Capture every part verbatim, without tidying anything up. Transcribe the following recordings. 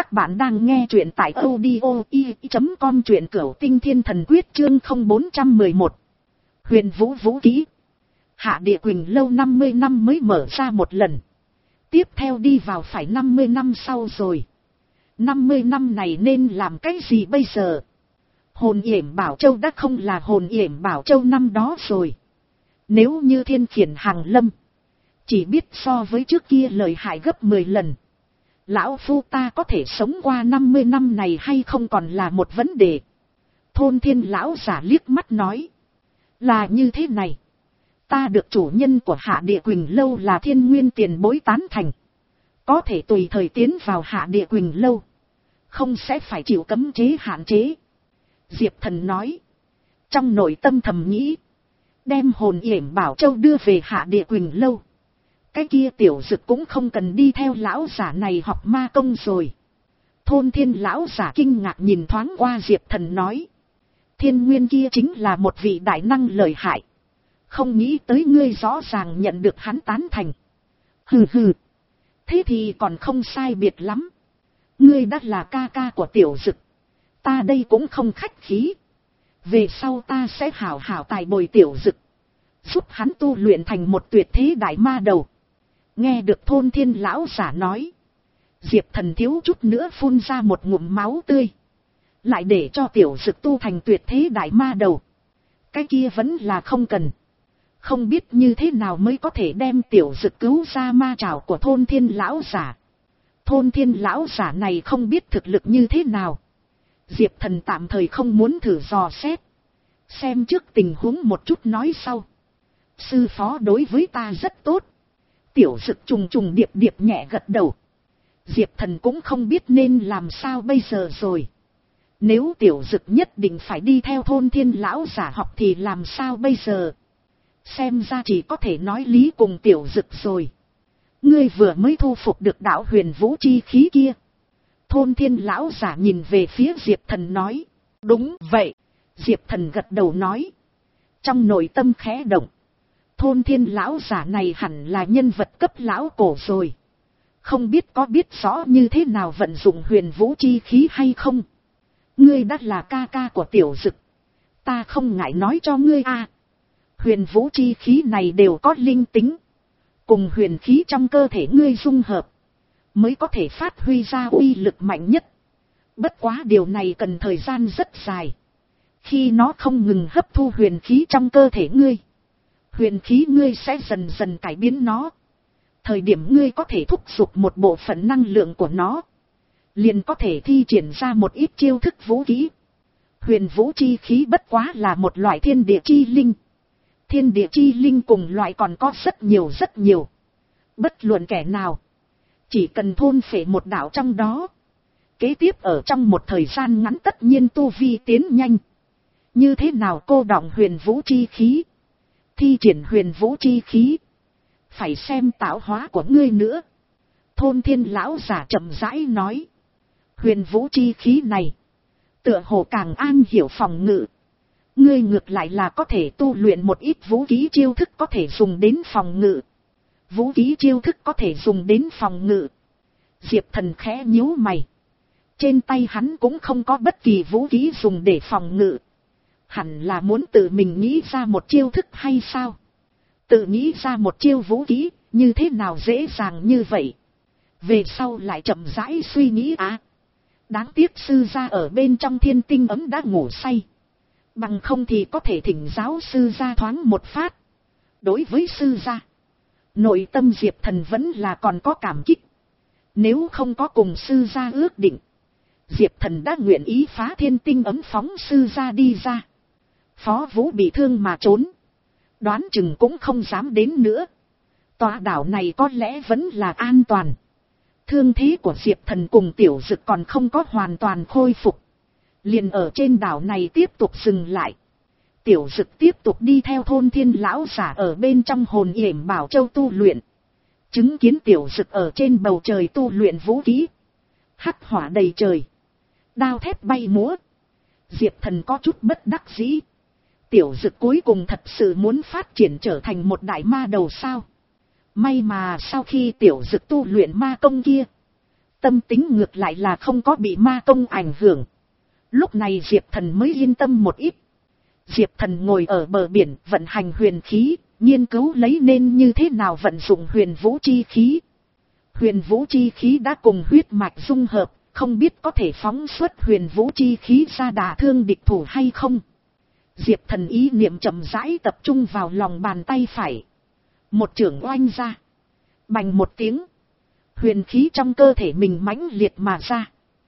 Các bạn đang nghe truyện tại audio i chấm com truyện cửu tinh thiên thần quyết chương không bốn trăm mười một. Huyền vũ vũ kỹ. Hạ địa Quỳnh lâu năm mươi năm mới mở ra một lần. Tiếp theo đi vào phải năm mươi năm sau rồi. năm mươi năm này nên làm cái gì bây giờ? Hồn yểm Bảo Châu đã không là hồn yểm Bảo Châu năm đó rồi. Nếu như thiên khiển hàng lâm, chỉ biết so với trước kia lợi hại gấp mười lần. Lão phu ta có thể sống qua năm mươi năm này hay không còn là một vấn đề. Thôn Thiên lão giả liếc mắt nói. Là như thế này. Ta được chủ nhân của Hạ Địa Quỳnh lâu là Thiên Nguyên tiền bối tán thành. Có thể tùy thời tiến vào Hạ Địa Quỳnh lâu. Không sẽ phải chịu cấm chế hạn chế. Diệp Thần nói. Trong nội tâm thầm nghĩ. Đem hồn yểm Bảo Châu đưa về Hạ Địa Quỳnh lâu. Cái kia tiểu dực cũng không cần đi theo lão giả này học ma công rồi. Thôn Thiên lão giả kinh ngạc nhìn thoáng qua Diệp Thần nói. Thiên Nguyên kia chính là một vị đại năng lợi hại. Không nghĩ tới ngươi rõ ràng nhận được hắn tán thành. Hừ hừ. Thế thì còn không sai biệt lắm. Ngươi đã là ca ca của tiểu dực. Ta đây cũng không khách khí. Về sau ta sẽ hảo hảo tài bồi tiểu dực. Giúp hắn tu luyện thành một tuyệt thế đại ma đầu. Nghe được Thôn Thiên lão giả nói. Diệp Thần thiếu chút nữa phun ra một ngụm máu tươi. Lại để cho tiểu dực tu thành tuyệt thế đại ma đầu. Cái kia vẫn là không cần. Không biết như thế nào mới có thể đem tiểu dực cứu ra ma trảo của Thôn Thiên lão giả. Thôn Thiên lão giả này không biết thực lực như thế nào. Diệp Thần tạm thời không muốn thử dò xét. Xem trước tình huống một chút nói sau. Sư phó đối với ta rất tốt. Tiểu dực trùng trùng điệp điệp nhẹ gật đầu. Diệp Thần cũng không biết nên làm sao bây giờ rồi. Nếu tiểu dực nhất định phải đi theo Thôn Thiên lão giả học thì làm sao bây giờ? Xem ra chỉ có thể nói lý cùng tiểu dực rồi. Ngươi vừa mới thu phục được đạo huyền vũ chi khí kia. Thôn Thiên lão giả nhìn về phía Diệp Thần nói. Đúng vậy. Diệp Thần gật đầu nói. Trong nội tâm khẽ động. Thôn Thiên lão giả này hẳn là nhân vật cấp lão cổ rồi. Không biết có biết rõ như thế nào vận dụng huyền vũ chi khí hay không. Ngươi đã là ca ca của tiểu dực. Ta không ngại nói cho ngươi a. Huyền vũ chi khí này đều có linh tính. Cùng huyền khí trong cơ thể ngươi dung hợp. Mới có thể phát huy ra uy lực mạnh nhất. Bất quá điều này cần thời gian rất dài. Khi nó không ngừng hấp thu huyền khí trong cơ thể ngươi. Huyền khí ngươi sẽ dần dần cải biến nó. Thời điểm ngươi có thể thúc giục một bộ phận năng lượng của nó. Liền có thể thi triển ra một ít chiêu thức vũ khí. Huyền vũ chi khí bất quá là một loại thiên địa chi linh. Thiên địa chi linh cùng loại còn có rất nhiều rất nhiều. Bất luận kẻ nào. Chỉ cần thôn phệ một đạo trong đó. Kế tiếp ở trong một thời gian ngắn tất nhiên tu vi tiến nhanh. Như thế nào cô đọng huyền vũ chi khí. Thi triển huyền vũ chi khí. Phải xem tạo hóa của ngươi nữa. Thôn Thiên lão giả chậm rãi nói. Huyền vũ chi khí này. Tựa hồ càng an hiểu phòng ngự. Ngươi ngược lại là có thể tu luyện một ít vũ khí chiêu thức có thể dùng đến phòng ngự. Vũ khí chiêu thức có thể dùng đến phòng ngự. Diệp Thần khẽ nhíu mày. Trên tay hắn cũng không có bất kỳ vũ khí dùng để phòng ngự. Hẳn là muốn tự mình nghĩ ra một chiêu thức hay sao? Tự nghĩ ra một chiêu vũ khí, như thế nào dễ dàng như vậy? Về sau lại chậm rãi suy nghĩ á. À, đáng tiếc sư gia ở bên trong thiên tinh ấm đã ngủ say. Bằng không thì có thể thỉnh giáo sư gia thoáng một phát. Đối với sư gia, nội tâm Diệp Thần vẫn là còn có cảm kích. Nếu không có cùng sư gia ước định, Diệp Thần đã nguyện ý phá thiên tinh ấm phóng sư gia đi ra. Phó Vũ bị thương mà trốn. Đoán chừng cũng không dám đến nữa. Tòa đảo này có lẽ vẫn là an toàn. Thương thế của Diệp Thần cùng tiểu dực còn không có hoàn toàn khôi phục. Liền ở trên đảo này tiếp tục dừng lại. Tiểu dực tiếp tục đi theo Thôn Thiên lão giả ở bên trong hồn yểm Bảo Châu tu luyện. Chứng kiến tiểu dực ở trên bầu trời tu luyện vũ khí. Hắc hỏa đầy trời. Đao thép bay múa. Diệp Thần có chút bất đắc dĩ. Tiểu dực cuối cùng thật sự muốn phát triển trở thành một đại ma đầu sao? May mà sau khi tiểu dực tu luyện ma công kia. tâm tính ngược lại là không có bị ma công ảnh hưởng. Lúc này Diệp Thần mới yên tâm một ít. Diệp Thần ngồi ở bờ biển vận hành huyền khí, nghiên cứu lấy nên như thế nào vận dụng huyền vũ chi khí. Huyền vũ chi khí đã cùng huyết mạch dung hợp, không biết có thể phóng xuất huyền vũ chi khí ra đả thương địch thủ hay không. Diệp Thần ý niệm chậm rãi tập trung vào lòng bàn tay phải. Một chưởng oanh ra. Bành một tiếng. Huyền khí trong cơ thể mình mãnh liệt mà ra.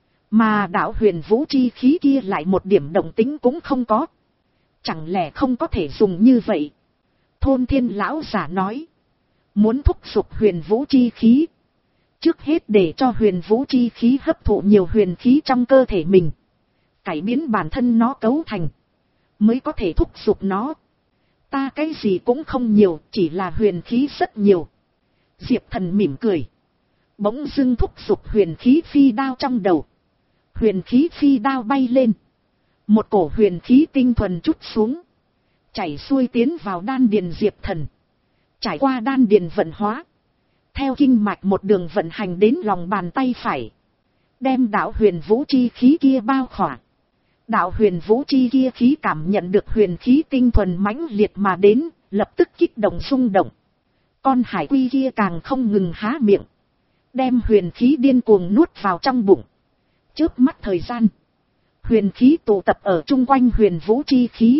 Mà đạo huyền vũ chi khí kia lại một điểm động tính cũng không có. Chẳng lẽ không có thể dùng như vậy? Thôn Thiên lão giả nói. Muốn thúc giục huyền vũ chi khí. Trước hết để cho huyền vũ chi khí hấp thụ nhiều huyền khí trong cơ thể mình. Cải biến bản thân nó cấu thành. Mới có thể thúc giục nó. Ta cái gì cũng không nhiều, chỉ là huyền khí rất nhiều. Diệp Thần mỉm cười. Bỗng dưng thúc giục huyền khí phi đao trong đầu. Huyền khí phi đao bay lên. Một cổ huyền khí tinh thuần trút xuống. Chảy xuôi tiến vào đan điền Diệp Thần. Trải qua đan điền vận hóa. Theo kinh mạch một đường vận hành đến lòng bàn tay phải. Đem đạo huyền vũ chi khí kia bao khỏa. Đạo huyền vũ chi kia khí cảm nhận được huyền khí tinh thuần mãnh liệt mà đến, lập tức kích động rung động. Con hải quy kia càng không ngừng há miệng. Đem huyền khí điên cuồng nuốt vào trong bụng. Chớp mắt thời gian. Huyền khí tụ tập ở chung quanh huyền vũ chi khí.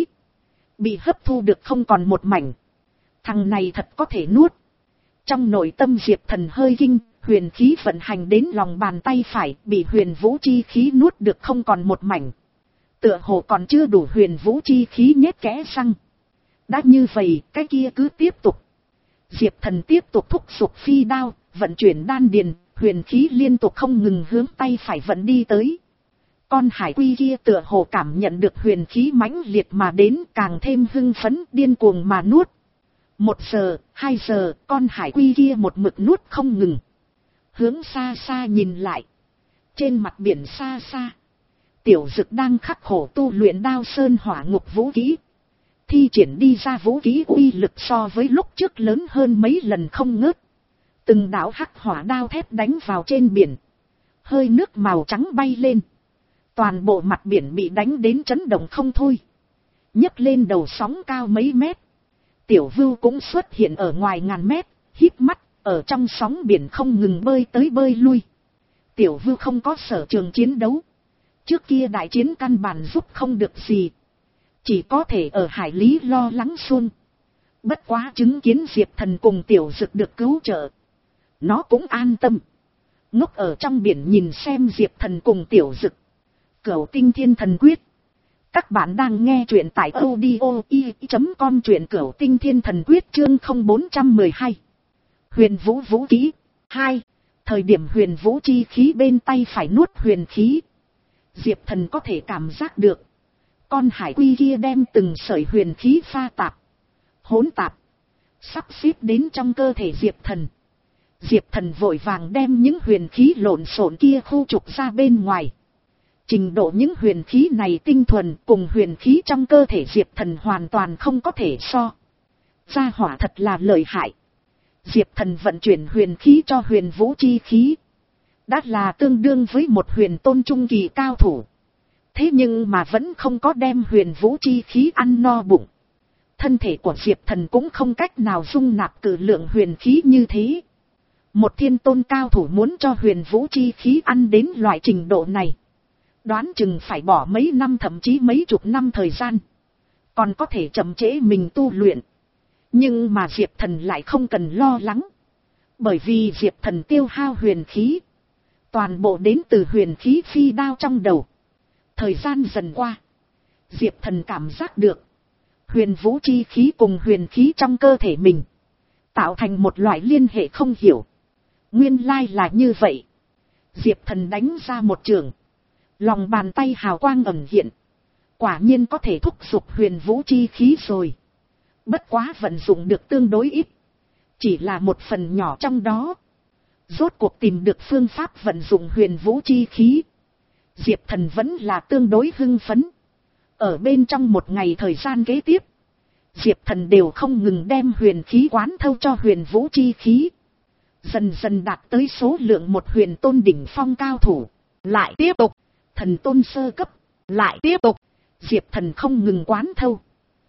Bị hấp thu được không còn một mảnh. Thằng này thật có thể nuốt. Trong nội tâm Diệp Thần hơi kinh, huyền khí vận hành đến lòng bàn tay phải, bị huyền vũ chi khí nuốt được không còn một mảnh. Tựa hồ còn chưa đủ huyền vũ chi khí nhét kẽ răng. Đã như vậy, cái kia cứ tiếp tục. Diệp Thần tiếp tục thúc giục phi đao, vận chuyển đan điền, huyền khí liên tục không ngừng hướng tay phải vận đi tới. Con hải quy kia tựa hồ cảm nhận được huyền khí mãnh liệt mà đến, càng thêm hưng phấn, điên cuồng mà nuốt. Một giờ, hai giờ, con hải quy kia một mực nuốt không ngừng. Hướng xa xa nhìn lại. Trên mặt biển xa xa. Tiểu Dực đang khắc khổ tu luyện đao sơn hỏa ngục vũ kỹ. Thi triển đi ra vũ kỹ uy lực so với lúc trước lớn hơn mấy lần không ngớt. Từng đạo hắc hỏa đao thép đánh vào trên biển. Hơi nước màu trắng bay lên. Toàn bộ mặt biển bị đánh đến chấn động không thôi. Nhấc lên đầu sóng cao mấy mét. Tiểu Vưu cũng xuất hiện ở ngoài ngàn mét, híp mắt, ở trong sóng biển không ngừng bơi tới bơi lui. Tiểu Vưu không có sở trường chiến đấu. Trước kia đại chiến căn bản giúp không được gì. Chỉ có thể ở hải lý lo lắng xuông. Bất quá chứng kiến Diệp Thần cùng Tiểu Dực được cứu trợ. Nó cũng an tâm. Ngốc ở trong biển nhìn xem Diệp Thần cùng Tiểu Dực. Cửu Tinh Thiên Thần Quyết. Các bạn đang nghe truyện tại audio i chấm com, truyện Cửu Tinh Thiên Thần Quyết chương không bốn một hai. Huyền vũ vũ kỹ. hai. Thời điểm huyền vũ chi khí bên tay phải nuốt huyền khí. Diệp Thần có thể cảm giác được. Con hải quy kia đem từng sợi huyền khí pha tạp. Hỗn tạp. Sắp xếp đến trong cơ thể Diệp Thần. Diệp Thần vội vàng đem những huyền khí lộn xộn kia khu trục ra bên ngoài. Trình độ những huyền khí này tinh thuần cùng huyền khí trong cơ thể Diệp Thần hoàn toàn không có thể so. Gia hỏa thật là lợi hại. Diệp Thần vận chuyển huyền khí cho huyền vũ chi khí. Đã là tương đương với một huyền tôn trung kỳ cao thủ. Thế nhưng mà vẫn không có đem huyền vũ chi khí ăn no bụng. Thân thể của Diệp Thần cũng không cách nào dung nạp cử lượng huyền khí như thế. Một thiên tôn cao thủ muốn cho huyền vũ chi khí ăn đến loại trình độ này. Đoán chừng phải bỏ mấy năm thậm chí mấy chục năm thời gian. Còn có thể chậm trễ mình tu luyện. Nhưng mà Diệp Thần lại không cần lo lắng. Bởi vì Diệp Thần tiêu hao huyền khí. Toàn bộ đến từ huyền khí phi đao trong đầu. Thời gian dần qua. Diệp Thần cảm giác được. Huyền vũ chi khí cùng huyền khí trong cơ thể mình. Tạo thành một loại liên hệ không hiểu. Nguyên lai là như vậy. Diệp Thần đánh ra một trường. Lòng bàn tay hào quang ẩn hiện. Quả nhiên có thể thúc giục huyền vũ chi khí rồi. Bất quá vận dụng được tương đối ít. Chỉ là một phần nhỏ trong đó. Rốt cuộc tìm được phương pháp vận dụng huyền vũ chi khí. Diệp Thần vẫn là tương đối hưng phấn. Ở bên trong một ngày thời gian kế tiếp. Diệp Thần đều không ngừng đem huyền khí quán thâu cho huyền vũ chi khí. Dần dần đạt tới số lượng một huyền tôn đỉnh phong cao thủ. Lại tiếp tục, thần tôn sơ cấp, lại tiếp tục, Diệp Thần không ngừng quán thâu.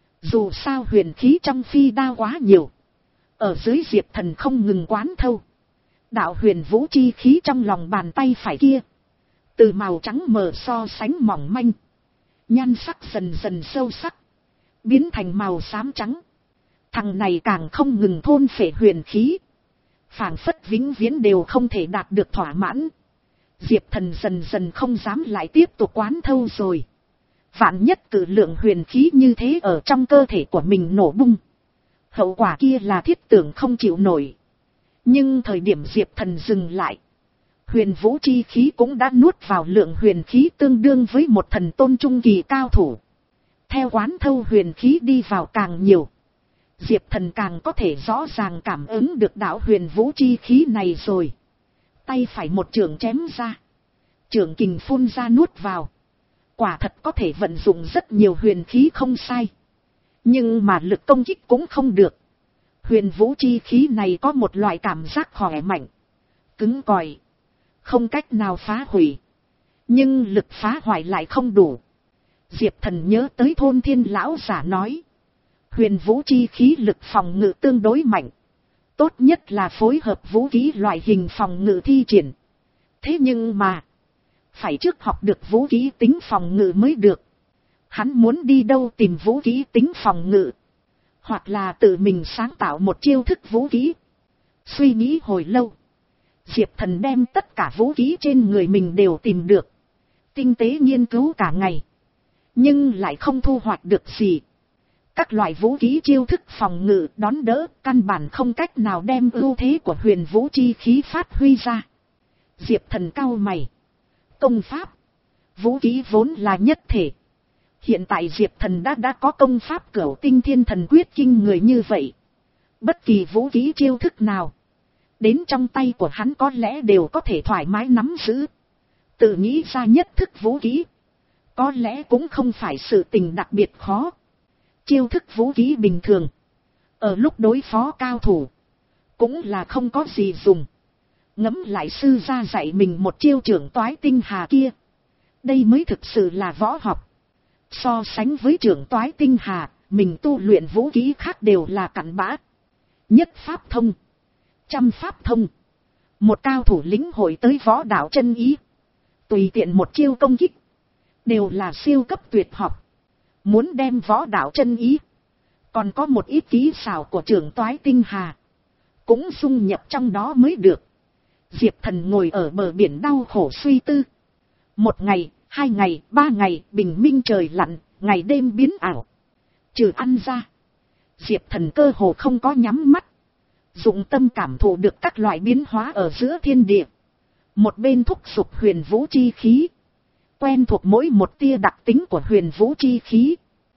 Dù sao huyền khí trong phi đao quá nhiều. Ở dưới Diệp Thần không ngừng quán thâu. Đạo huyền vũ chi khí trong lòng bàn tay phải kia. Từ màu trắng mờ so sánh mỏng manh. Nhan sắc dần dần sâu sắc. Biến thành màu xám trắng. Thằng này càng không ngừng thôn phệ huyền khí. Phảng phất vĩnh viễn đều không thể đạt được thỏa mãn. Diệp Thần dần dần không dám lại tiếp tục quán thâu rồi. Vạn nhất cử lượng huyền khí như thế ở trong cơ thể của mình nổ bung. Hậu quả kia là thiết tưởng không chịu nổi. Nhưng thời điểm Diệp Thần dừng lại. Huyền vũ chi khí cũng đã nuốt vào lượng huyền khí tương đương với một thần tôn trung kỳ cao thủ. Theo quán thâu huyền khí đi vào càng nhiều. Diệp Thần càng có thể rõ ràng cảm ứng được đạo huyền vũ chi khí này rồi. Tay phải một chưởng chém ra. Chưởng kình phun ra nuốt vào. Quả thật có thể vận dụng rất nhiều huyền khí không sai. Nhưng mà lực công kích cũng không được. Huyền vũ chi khí này có một loại cảm giác khỏe mạnh. Cứng cỏi. Không cách nào phá hủy. Nhưng lực phá hoại lại không đủ. Diệp Thần nhớ tới thôn thiên lão giả nói. Huyền vũ chi khí lực phòng ngự tương đối mạnh. Tốt nhất là phối hợp vũ khí loại hình phòng ngự thi triển. Thế nhưng mà. Phải trước học được vũ khí tính phòng ngự mới được. Hắn muốn đi đâu tìm vũ khí tính phòng ngự. Hoặc là tự mình sáng tạo một chiêu thức vũ khí. Suy nghĩ hồi lâu. Diệp Thần đem tất cả vũ khí trên người mình đều tìm được. Tinh tế nghiên cứu cả ngày. Nhưng lại không thu hoạch được gì. Các loại vũ khí chiêu thức phòng ngự đón đỡ căn bản không cách nào đem ưu thế của huyền vũ chi khí phát huy ra. Diệp Thần cau mày. Công pháp. Vũ khí vốn là nhất thể. Hiện tại Diệp Thần đã đã có công pháp Cửu Tinh Thiên Thần Quyết kinh người như vậy. Bất kỳ vũ khí chiêu thức nào. Đến trong tay của hắn có lẽ đều có thể thoải mái nắm giữ. Tự nghĩ ra nhất thức vũ khí. Có lẽ cũng không phải sự tình đặc biệt khó. Chiêu thức vũ khí bình thường. Ở lúc đối phó cao thủ. Cũng là không có gì dùng. Ngẫm lại sư ra dạy mình một chiêu trưởng toái tinh hà kia. Đây mới thực sự là võ học. So sánh với trưởng toái tinh hà, mình tu luyện vũ khí khác đều là cặn bã. Nhất pháp thông. Trăm pháp thông. Một cao thủ lĩnh hội tới võ đạo chân ý. Tùy tiện một chiêu công kích. Đều là siêu cấp tuyệt học. Muốn đem võ đạo chân ý. Còn có một ít kỹ xảo của trưởng toái tinh hà. Cũng dung nhập trong đó mới được. Diệp Thần ngồi ở bờ biển đau khổ suy tư. Một ngày, hai ngày, ba ngày, bình minh trời lặn, ngày đêm biến ảo. Trừ ăn ra. Diệp Thần cơ hồ không có nhắm mắt. Dụng tâm cảm thụ được các loại biến hóa ở giữa thiên địa. Một bên thúc giục huyền vũ chi khí. Quen thuộc mỗi một tia đặc tính của huyền vũ chi khí.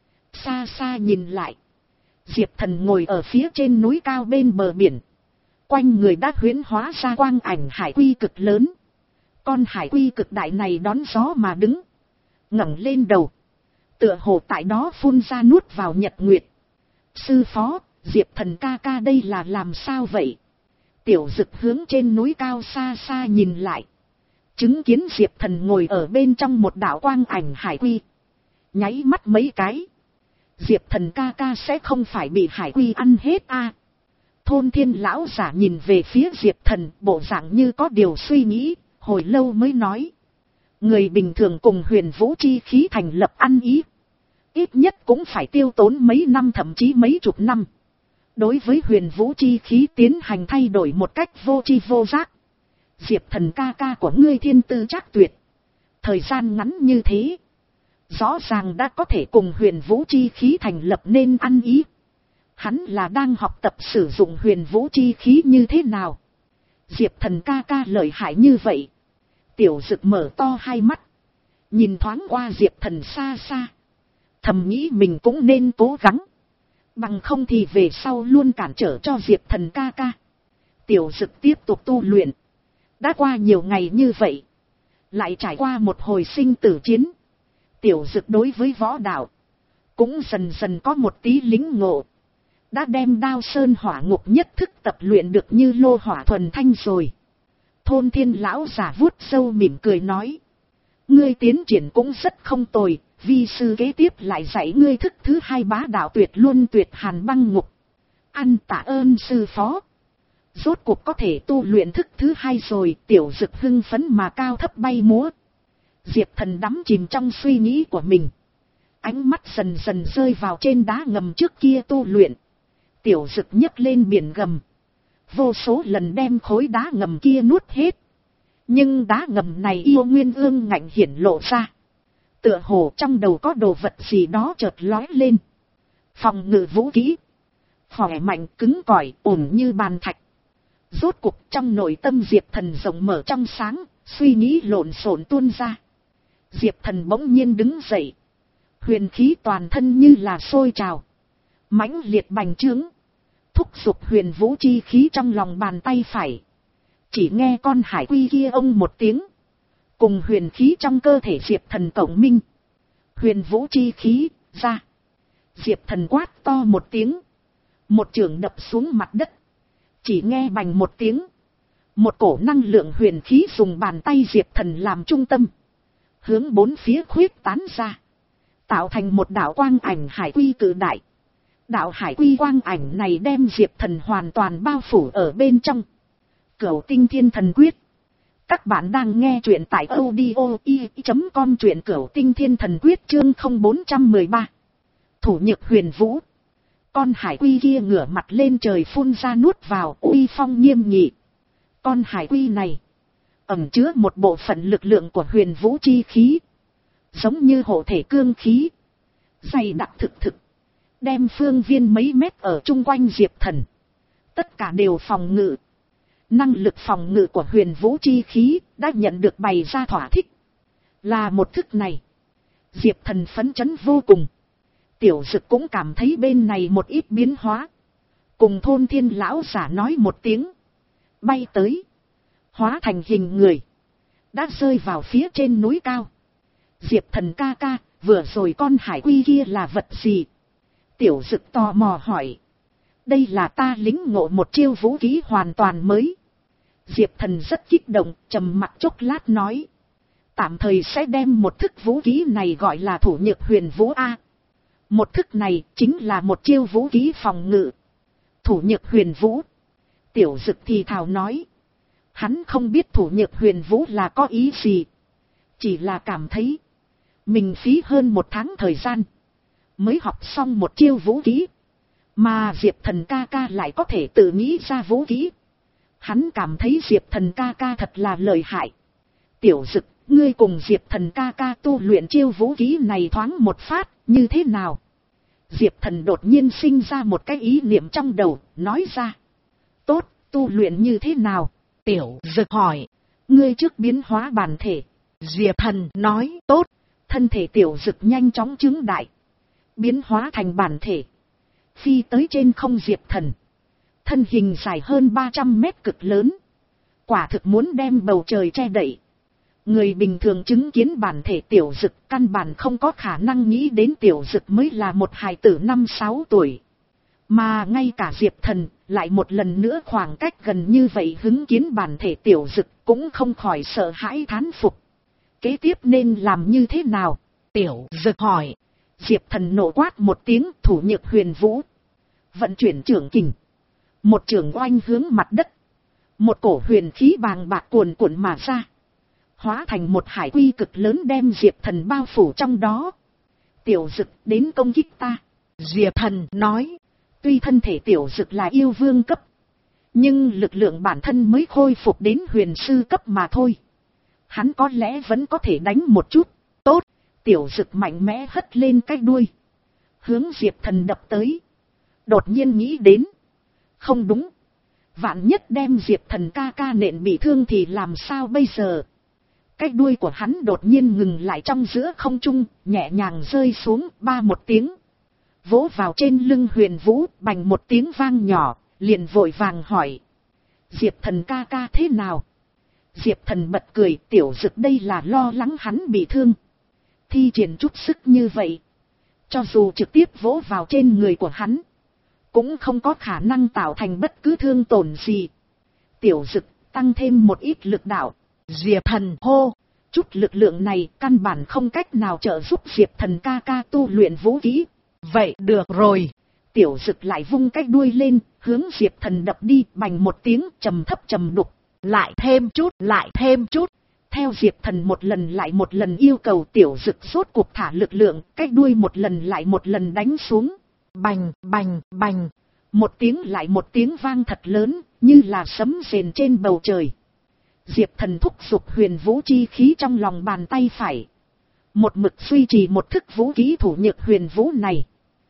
Xa xa nhìn lại. Diệp Thần ngồi ở phía trên núi cao bên bờ biển. Quanh người đã huyễn hóa ra quang ảnh hải quy cực lớn. Con hải quy cực đại này đón gió mà đứng. Ngẩng lên đầu. Tựa hồ tại đó phun ra nuốt vào nhật nguyệt. Sư phó, Diệp Thần ca ca đây là làm sao vậy? Tiểu Dực hướng trên núi cao xa xa nhìn lại. Chứng kiến Diệp Thần ngồi ở bên trong một đạo quang ảnh hải quy. Nháy mắt mấy cái. Diệp Thần ca ca sẽ không phải bị hải quy ăn hết à? Thôn thiên lão giả nhìn về phía Diệp Thần, bộ dạng như có điều suy nghĩ, hồi lâu mới nói. Người bình thường cùng huyền vũ chi khí thành lập ăn ý. Ít nhất cũng phải tiêu tốn mấy năm thậm chí mấy chục năm. Đối với huyền vũ chi khí tiến hành thay đổi một cách vô tri vô giác. Diệp Thần ca ca của ngươi thiên tư chắc tuyệt. Thời gian ngắn như thế. Rõ ràng đã có thể cùng huyền vũ chi khí thành lập nên ăn ý. Hắn là đang học tập sử dụng huyền vũ chi khí như thế nào? Diệp Thần ca ca lợi hại như vậy. Tiểu Dực mở to hai mắt. Nhìn thoáng qua Diệp Thần xa xa. Thầm nghĩ mình cũng nên cố gắng. Bằng không thì về sau luôn cản trở cho Diệp Thần ca ca. Tiểu Dực tiếp tục tu luyện. Đã qua nhiều ngày như vậy. Lại trải qua một hồi sinh tử chiến. Tiểu Dực đối với võ đạo. Cũng dần dần có một tí lính ngộ. đã đem Đao Sơn Hỏa Ngục nhất thức tập luyện được như lô hỏa thuần thanh rồi. Thôn Thiên lão giả vuốt râu mỉm cười nói. Ngươi tiến triển cũng rất không tồi, vi sư kế tiếp lại dạy ngươi thức thứ hai bá đạo tuyệt luân tuyệt hàn băng ngục. Ăn tạ ơn sư phó. Rốt cuộc có thể tu luyện thức thứ hai rồi, Tiểu Dực hưng phấn mà cao thấp bay múa. Diệp Thần đắm chìm trong suy nghĩ của mình. Ánh mắt dần dần rơi vào trên đá ngầm trước kia tu luyện. Tiểu Dực nhấc lên biển gầm. Vô số lần đem khối đá ngầm kia nuốt hết. Nhưng đá ngầm này yêu nguyên ương ngạnh hiển lộ ra. Tựa hồ trong đầu có đồ vật gì đó chợt lói lên. Phòng ngự vũ khí. Khỏe mạnh cứng cỏi ổn như bàn thạch. Rốt cuộc trong nội tâm Diệp Thần rộng mở trong sáng, suy nghĩ lộn xộn tuôn ra. Diệp Thần bỗng nhiên đứng dậy. Huyền khí toàn thân như là sôi trào. Mãnh liệt bành trướng. Thúc giục huyền vũ chi khí trong lòng bàn tay phải. Chỉ nghe con hải quy kia ông một tiếng. Cùng huyền khí trong cơ thể Diệp Thần cộng minh. Huyền vũ chi khí, ra. Diệp Thần quát to một tiếng. Một chưởng đập xuống mặt đất. Chỉ nghe bành một tiếng. Một cổ năng lượng huyền khí dùng bàn tay Diệp Thần làm trung tâm. Hướng bốn phía khuyết tán ra. Tạo thành một đạo quang ảnh hải quy cự đại. Đạo hải quy quang ảnh này đem Diệp Thần hoàn toàn bao phủ ở bên trong. Cửu Tinh Thiên Thần Quyết. Các bạn đang nghe truyện tại audio i chấm com, truyện Cửu Tinh Thiên Thần Quyết chương không bốn một ba. Thủ nhược huyền vũ. Con hải quy kia ngửa mặt lên trời phun ra nuốt vào, uy phong nghiêm nghị. Con hải quy này ẩn chứa một bộ phận lực lượng của huyền vũ chi khí. Giống như hộ thể cương khí. Dày đặc thực thực. Đem phương viên mấy mét ở chung quanh Diệp Thần. Tất cả đều phòng ngự. Năng lực phòng ngự của huyền vũ chi khí đã nhận được bày ra thỏa thích. Là một thức này. Diệp Thần phấn chấn vô cùng. Tiểu Dực cũng cảm thấy bên này một ít biến hóa. Cùng Thôn Thiên lão giả nói một tiếng. Bay tới. Hóa thành hình người. Đã rơi vào phía trên núi cao. Diệp Thần ca ca, vừa rồi con hải quy kia là vật gì? Tiểu Dực tò mò hỏi. Đây là ta lính ngộ một chiêu vũ khí hoàn toàn mới. Diệp Thần rất kích động, trầm mặc chốc lát nói. Tạm thời sẽ đem một thức vũ khí này gọi là thủ nhược huyền vũ A. Một thức này chính là một chiêu vũ khí phòng ngự. Thủ nhược huyền vũ. Tiểu Dực thì thào nói. Hắn không biết thủ nhược huyền vũ là có ý gì. Chỉ là cảm thấy. Mình phí hơn một tháng thời gian. Mới học xong một chiêu vũ khí. Mà Diệp Thần ca ca lại có thể tự nghĩ ra vũ khí. Hắn cảm thấy Diệp Thần ca ca thật là lợi hại. Tiểu Dực, ngươi cùng Diệp Thần ca ca tu luyện chiêu vũ khí này thoáng một phát, như thế nào? Diệp Thần đột nhiên sinh ra một cái ý niệm trong đầu, nói ra. Tốt, tu luyện như thế nào? Tiểu Dực hỏi. Ngươi trước biến hóa bản thể. Diệp Thần nói, tốt. Thân thể Tiểu Dực nhanh chóng chứng đại. Biến hóa thành bản thể. Phi tới trên không Diệp Thần. Thân hình dài hơn ba trăm mét cực lớn. Quả thực muốn đem bầu trời che đậy. Người bình thường chứng kiến bản thể Tiểu Dực căn bản không có khả năng nghĩ đến Tiểu Dực mới là một hài tử năm sáu tuổi. Mà ngay cả Diệp Thần lại một lần nữa khoảng cách gần như vậy hứng kiến bản thể Tiểu Dực cũng không khỏi sợ hãi thán phục. Kế tiếp nên làm như thế nào? Tiểu Dực hỏi. Diệp Thần nổ quát một tiếng, thủ nhược huyền vũ. Vận chuyển trưởng kình. Một trường oanh hướng mặt đất. Một cổ huyền khí bàng bạc cuồn cuộn mà ra. Hóa thành một hải quy cực lớn đem Diệp Thần bao phủ trong đó. Tiểu Dực đến công kích ta. Diệp Thần nói. Tuy thân thể Tiểu Dực là yêu vương cấp. Nhưng lực lượng bản thân mới khôi phục đến huyền sư cấp mà thôi. Hắn có lẽ vẫn có thể đánh một chút. Tốt. Tiểu Dực mạnh mẽ hất lên cái đuôi. Hướng Diệp Thần đập tới. Đột nhiên nghĩ đến. Không đúng. Vạn nhất đem Diệp Thần ca ca nện bị thương thì làm sao bây giờ? Cái đuôi của hắn đột nhiên ngừng lại trong giữa không trung, nhẹ nhàng rơi xuống, ba một tiếng. Vỗ vào trên lưng huyền vũ, bành một tiếng vang nhỏ, liền vội vàng hỏi. Diệp Thần ca ca thế nào? Diệp Thần bật cười, Tiểu Dực đây là lo lắng hắn bị thương. Thi triển chút sức như vậy. Cho dù trực tiếp vỗ vào trên người của hắn. cũng không có khả năng tạo thành bất cứ thương tổn gì. Tiểu Dực tăng thêm một ít lực đạo. Diệp Thần hô, chút lực lượng này căn bản không cách nào trợ giúp Diệp Thần ca ca tu luyện vũ kỹ. Vậy được rồi. Tiểu Dực lại vung cái đuôi lên, hướng Diệp Thần đập đi, bành một tiếng trầm thấp trầm đục. Lại thêm chút, lại thêm chút. Theo Diệp Thần một lần lại một lần yêu cầu, Tiểu Dực rốt cuộc thả lực lượng, cái đuôi một lần lại một lần đánh xuống. Bành, bành, bành. Một tiếng lại một tiếng vang thật lớn, như là sấm rền trên bầu trời. Diệp Thần thúc giục huyền vũ chi khí trong lòng bàn tay phải. Một mực duy trì một thức vũ khí thủ nhược huyền vũ này.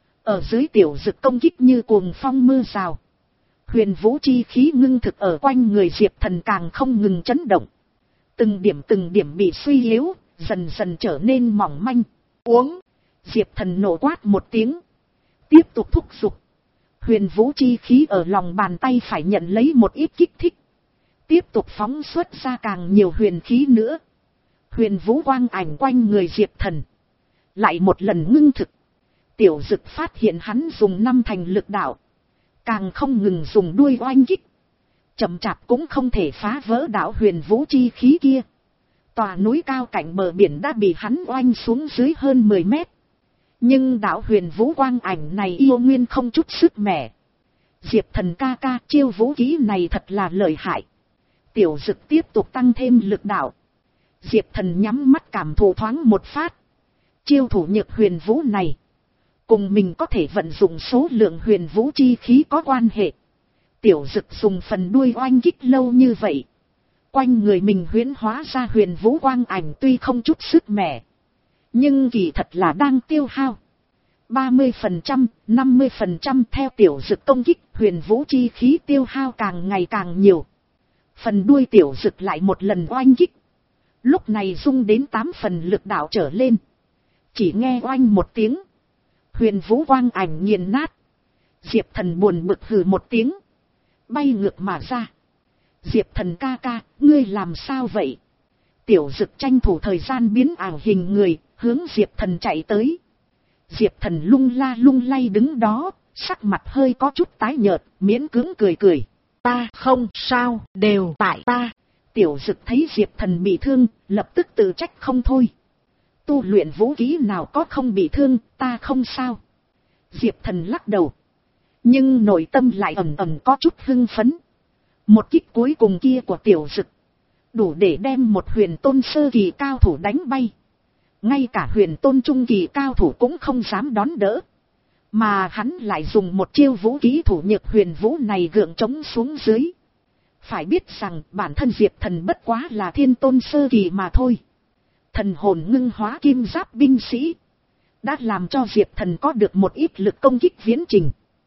Ở dưới Tiểu Dực công kích như cuồng phong mưa rào. Huyền vũ chi khí ngưng thực ở quanh người Diệp Thần càng không ngừng chấn động. Từng điểm từng điểm bị suy yếu, dần dần trở nên mỏng manh. Uống! Diệp Thần nổ quát một tiếng. Tiếp tục thúc giục. Huyền vũ chi khí ở lòng bàn tay phải nhận lấy một ít kích thích. Tiếp tục phóng xuất ra càng nhiều huyền khí nữa. Huyền vũ quang ảnh quanh người Diệp Thần. Lại một lần ngưng thực. Tiểu Dực phát hiện hắn dùng năm thành lực đạo. Càng không ngừng dùng đuôi oanh kích. Chậm chạp cũng không thể phá vỡ đạo huyền vũ chi khí kia. Tòa núi cao cạnh bờ biển đã bị hắn oanh xuống dưới hơn mười mét. Nhưng đạo huyền vũ quang ảnh này yêu nguyên không chút sức mẻ. Diệp Thần ca ca, chiêu vũ khí này thật là lợi hại. Tiểu Dực tiếp tục tăng thêm lực đạo. Diệp Thần nhắm mắt cảm thụ thoáng một phát. Chiêu thủ nhược huyền vũ này cùng mình có thể vận dụng số lượng huyền vũ chi khí có quan hệ. Tiểu Dực dùng phần đuôi oanh kích lâu như vậy. Quanh người mình huyễn hóa ra huyền vũ quang ảnh tuy không chút sức mẻ. Nhưng kỳ thật là đang tiêu hao. ba mươi phần trăm, năm mươi phần trăm theo Tiểu Dực công kích, huyền vũ chi khí tiêu hao càng ngày càng nhiều. Phần đuôi Tiểu Dực lại một lần oanh kích. Lúc này rung đến tám phần lực đạo trở lên. Chỉ nghe oanh một tiếng. Huyền vũ quang ảnh nghiền nát. Diệp Thần buồn bực hừ một tiếng. Bay ngược mà ra. Diệp Thần ca ca, ngươi làm sao vậy? Tiểu Dực tranh thủ thời gian biến ảo hình người, hướng Diệp Thần chạy tới. Diệp Thần lung la lung lay đứng đó, sắc mặt hơi có chút tái nhợt, miễn cưỡng cười cười. Ta không sao, đều tại ta. Tiểu Dực thấy Diệp Thần bị thương, lập tức tự trách không thôi. Tu luyện vũ khí nào có không bị thương, ta không sao. Diệp Thần lắc đầu. Nhưng nội tâm lại ầm ầm có chút hưng phấn. Một kích cuối cùng kia của Tiểu Dực đủ để đem một huyền tôn sơ kỳ cao thủ đánh bay. Ngay cả huyền tôn trung kỳ cao thủ cũng không dám đón đỡ. Mà hắn lại dùng một chiêu vũ khí thủ nhược huyền vũ này gượng chống xuống dưới. Phải biết rằng bản thân Diệp Thần bất quá là thiên tôn sơ kỳ mà thôi. Thần hồn ngưng hóa kim giáp binh sĩ đã làm cho Diệp Thần có được một ít lực công kích viễn trình.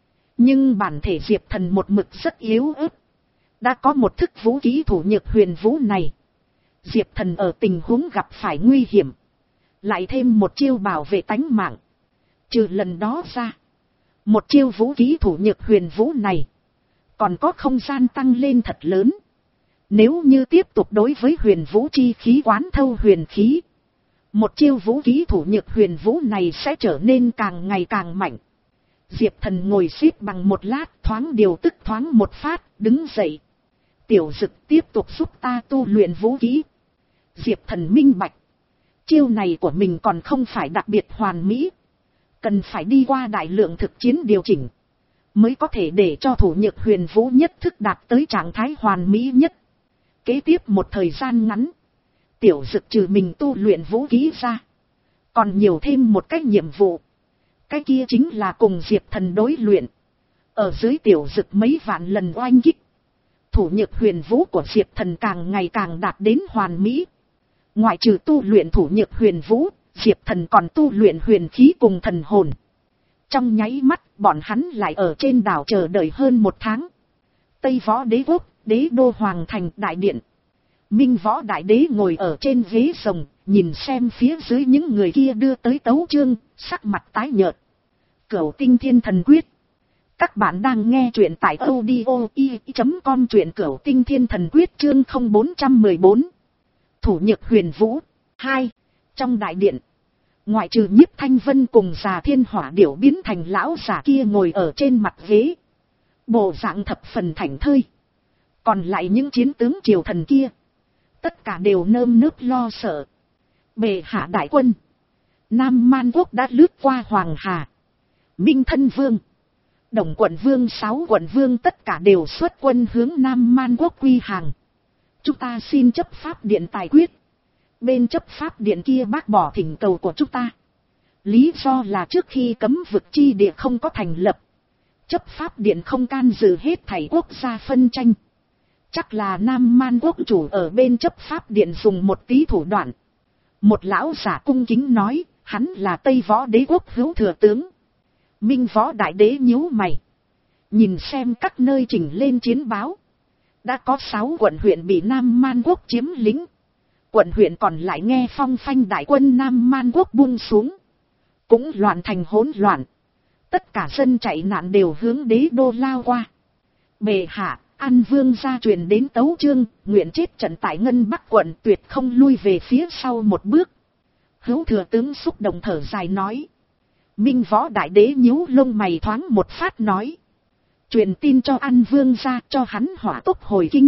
Nhưng bản thể Diệp Thần một mực rất yếu ớt. Đã có một thức vũ khí thủ nhược huyền vũ này. Diệp Thần ở tình huống gặp phải nguy hiểm. Lại thêm một chiêu bảo vệ tánh mạng. Trừ lần đó ra. Một chiêu vũ khí thủ nhược huyền vũ này. Còn có không gian tăng lên thật lớn. Nếu như tiếp tục đối với huyền vũ chi khí quán thâu huyền khí. Một chiêu vũ khí thủ nhược huyền vũ này sẽ trở nên càng ngày càng mạnh. Diệp Thần ngồi xếp bằng một lát, thoáng điều tức thoáng một phát, đứng dậy. Tiểu Dực tiếp tục giúp ta tu luyện vũ khí. Diệp Thần minh bạch. Chiêu này của mình còn không phải đặc biệt hoàn mỹ. Cần phải đi qua đại lượng thực chiến điều chỉnh. Mới có thể để cho thủ nhược huyền vũ nhất thức đạt tới trạng thái hoàn mỹ nhất. Kế tiếp một thời gian ngắn. Tiểu Dực trừ mình tu luyện vũ khí ra. Còn nhiều thêm một cái nhiệm vụ. Cái kia chính là cùng Diệp Thần đối luyện. Ở dưới Tiểu Dực mấy vạn lần oanh kích. Thủ nhược huyền vũ của Diệp Thần càng ngày càng đạt đến hoàn mỹ. Ngoại trừ tu luyện thủ nhược huyền vũ, Diệp Thần còn tu luyện huyền khí cùng thần hồn. Trong nháy mắt, bọn hắn lại ở trên đảo chờ đợi hơn một tháng. Tây Võ Đế Quốc, Đế Đô Hoàng Thành Đại Điện. Minh Võ Đại Đế ngồi ở trên ghế rồng, nhìn xem phía dưới những người kia đưa tới tấu chương, sắc mặt tái nhợt. Cửu Tinh Thiên Thần Quyết. Các bạn đang nghe truyện tại audio i chấm com, truyện Cửu Tinh Thiên Thần Quyết chương không bốn một bốn. Thủ nhược huyền vũ. hai. Trong đại điện. Ngoại trừ Nhiếp Thanh Vân cùng Già Thiên Hỏa Điểu biến thành lão giả kia ngồi ở trên mặt ghế. Bộ dạng thập phần thảnh thơi. Còn lại những chiến tướng triều thần kia. Tất cả đều nơm nớp lo sợ. Bệ hạ đại quân. Nam Man Quốc đã lướt qua Hoàng Hà. Minh Thân Vương. Đồng quận Vương, sáu quận Vương tất cả đều xuất quân hướng Nam Man Quốc quy hàng. Chúng ta xin chấp pháp điện tài quyết. Bên chấp pháp điện kia bác bỏ thỉnh cầu của chúng ta. Lý do là trước khi cấm vực chi địa không có thành lập. Chấp pháp điện không can dự hết thảy quốc gia phân tranh. Chắc là Nam Man Quốc chủ ở bên chấp pháp điện dùng một tí thủ đoạn. Một lão giả cung kính nói, hắn là Tây Võ Đế quốc hữu thừa tướng. Minh Võ Đại Đế nhíu mày. Nhìn xem các nơi chỉnh lên chiến báo. Đã có sáu quận huyện bị Nam Man Quốc chiếm lĩnh. Quận huyện còn lại nghe phong phanh đại quân Nam Man Quốc buông xuống. Cũng loạn thành hỗn loạn. Tất cả dân chạy nạn đều hướng đế đô lao qua. Bệ hạ, An Vương gia truyền đến tấu chương, nguyện chết trận tại Ngân Bắc quận, tuyệt không lui về phía sau một bước. Hữu thừa tướng xúc động thở dài nói. Minh Võ Đại Đế nhíu lông mày thoáng một phát nói. Truyền tin cho An Vương gia, cho hắn hỏa tốc hồi kinh.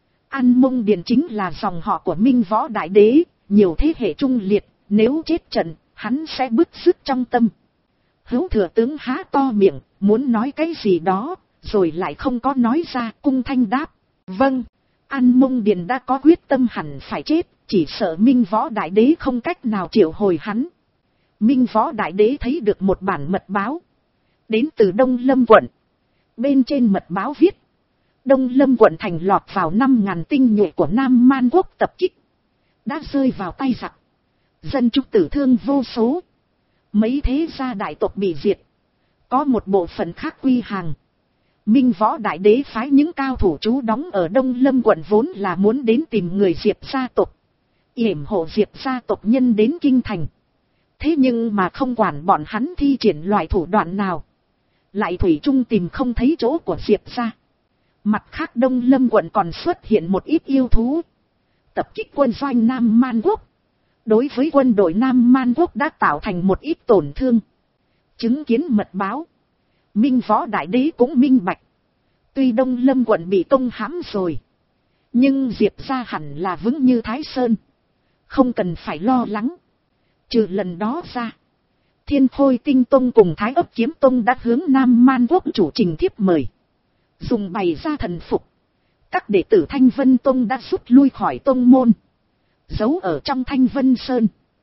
An Mông Điền chính là dòng họ của Minh Võ Đại Đế, nhiều thế hệ trung liệt, nếu chết trận, hắn sẽ bứt rứt trong tâm. Hữu thừa tướng há to miệng, muốn nói cái gì đó, rồi lại không có nói ra, cung thanh đáp. Vâng, An Mông Điền đã có quyết tâm hẳn phải chết, chỉ sợ Minh Võ Đại Đế không cách nào triệu hồi hắn. Minh Võ Đại Đế thấy được một bản mật báo. Đến từ Đông Lâm quận. Bên trên mật báo viết. Đông Lâm quận thành lọt vào năm ngàn tinh nhuệ của Nam Man Quốc tập kích. Đã rơi vào tay giặc. Dân chúng tử thương vô số. Mấy thế gia đại tộc bị diệt. Có một bộ phận khác quy hàng. Minh Võ Đại Đế phái những cao thủ trú đóng ở Đông Lâm quận vốn là muốn đến tìm người Diệp gia tộc. Yểm hộ Diệp gia tộc nhân đến kinh thành. Thế nhưng mà không quản bọn hắn thi triển loại thủ đoạn nào. Lại thủy chung tìm không thấy chỗ của Diệp gia. Mặt khác Đông Lâm quận còn xuất hiện một ít yêu thú. Tập kích quân doanh Nam Man Quốc. Đối với quân đội Nam Man Quốc đã tạo thành một ít tổn thương. Chứng kiến mật báo. Minh Võ Đại Đế cũng minh bạch. Tuy Đông Lâm quận bị công hãm rồi. Nhưng Diệp gia hẳn là vững như Thái Sơn. Không cần phải lo lắng. Trừ lần đó ra. Thiên Khôi Tinh Tông cùng Thái Ấp Kiếm Tông đã hướng Nam Man Quốc chủ trình thiếp mời. Dùng bày ra thần phục. Các đệ tử Thanh Vân Tông đã rút lui khỏi tông môn. Giấu ở trong Thanh Vân Sơn.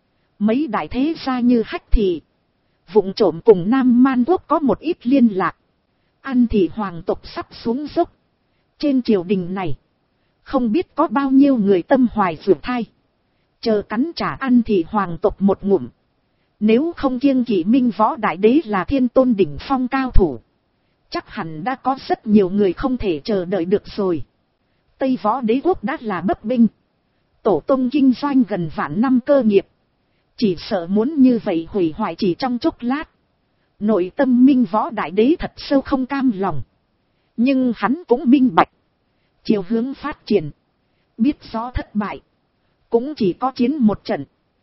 Mấy đại thế gia như Hách Thị. Vụng trộm cùng Nam Man Quốc có một ít liên lạc. An Thị hoàng tộc sắp xuống dốc. Trên triều đình này. Không biết có bao nhiêu người tâm hoài vượt thai. Chờ cắn trả An Thị hoàng tộc một ngụm. Nếu không kiêng kỵ Minh Võ Đại Đế là thiên tôn đỉnh phong cao thủ. Chắc hẳn đã có rất nhiều người không thể chờ đợi được rồi. Tây Võ Đế quốc đã là bấp binh. Tổ tông kinh doanh gần vạn năm cơ nghiệp. Chỉ sợ muốn như vậy hủy hoại chỉ trong chốc lát. Nội tâm Minh Võ Đại Đế thật sâu không cam lòng. Nhưng hắn cũng minh bạch. Chiều hướng phát triển. Biết rõ thất bại. Cũng chỉ có chiến một trận.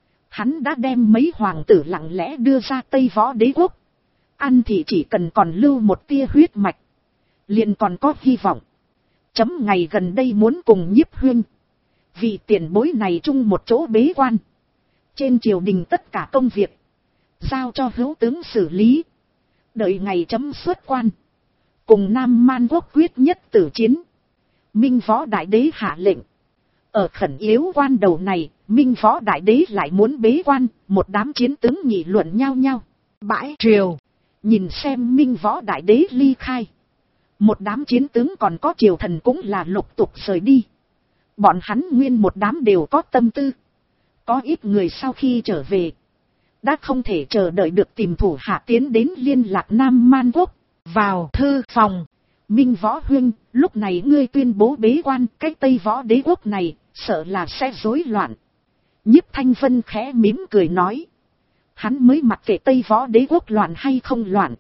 Hắn đã đem mấy hoàng tử lặng lẽ đưa ra Tây Võ Đế quốc. Ăn thì chỉ cần còn lưu một tia huyết mạch. Liền còn có hy vọng. Chấm ngày gần đây muốn cùng Nhiếp Huynh. Vì tiền bối này chung một chỗ bế quan. Trên triều đình tất cả công việc. Giao cho hữu tướng xử lý. Đợi ngày chấm xuất quan. Cùng Nam Man Quốc quyết nhất tử chiến. Minh Võ Đại Đế hạ lệnh. Ở khẩn yếu quan đầu này. Minh Võ Đại Đế lại muốn bế quan. Một đám chiến tướng nghị luận nhau nhau. Bãi triều. Nhìn xem Minh Võ Đại Đế ly khai. Một đám chiến tướng còn có triều thần cũng là lục tục rời đi. Bọn hắn nguyên một đám đều có tâm tư. Có ít người sau khi trở về. Đã không thể chờ đợi được tìm thủ hạ tiến đến liên lạc Nam Man Quốc. Vào thư phòng. Minh Võ Huynh, lúc này ngươi tuyên bố bế quan. Cái Tây Võ Đế quốc này, sợ là sẽ rối loạn. Nhiếp Thanh Vân khẽ mỉm cười nói. Hắn mới mặc kệ Tây Võ Đế quốc loạn hay không loạn.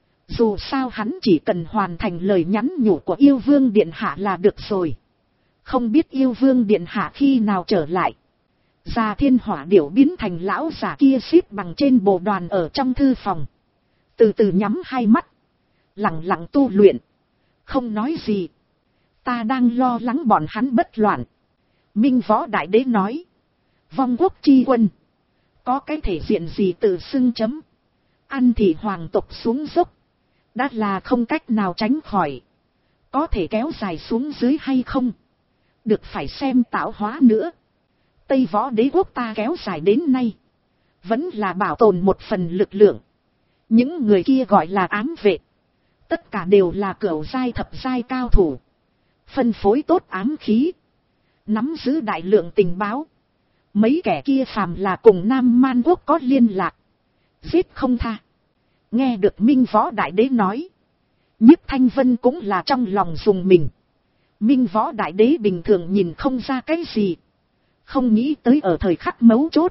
Dù sao hắn chỉ cần hoàn thành lời nhắn nhủ của Yêu Vương Điện Hạ là được rồi. Không biết Yêu Vương Điện Hạ khi nào trở lại. Già thiên hỏa điểu biến thành lão già kia xếp bằng trên bộ đoàn ở trong thư phòng. Từ từ nhắm hai mắt. Lặng lặng tu luyện. Không nói gì. Ta đang lo lắng bọn hắn bất loạn. Minh Võ Đại Đế nói. Vong quốc chi quân. Có cái thể diện gì tự xưng chấm. Ăn thì hoàng tộc xuống dốc. Đã là không cách nào tránh khỏi. Có thể kéo dài xuống dưới hay không. Được phải xem tạo hóa nữa. Tây Võ Đế quốc ta kéo dài đến nay. Vẫn là bảo tồn một phần lực lượng. Những người kia gọi là ám vệ. Tất cả đều là cửu giai thập giai cao thủ. Phân phối tốt ám khí. Nắm giữ đại lượng tình báo. Mấy kẻ kia phàm là cùng Nam Man quốc có liên lạc. Giết không tha. Nghe được Minh Võ Đại Đế nói. Nhiếp Thanh Vân cũng là trong lòng dùng mình. Minh Võ Đại Đế bình thường nhìn không ra cái gì. Không nghĩ tới ở thời khắc mấu chốt.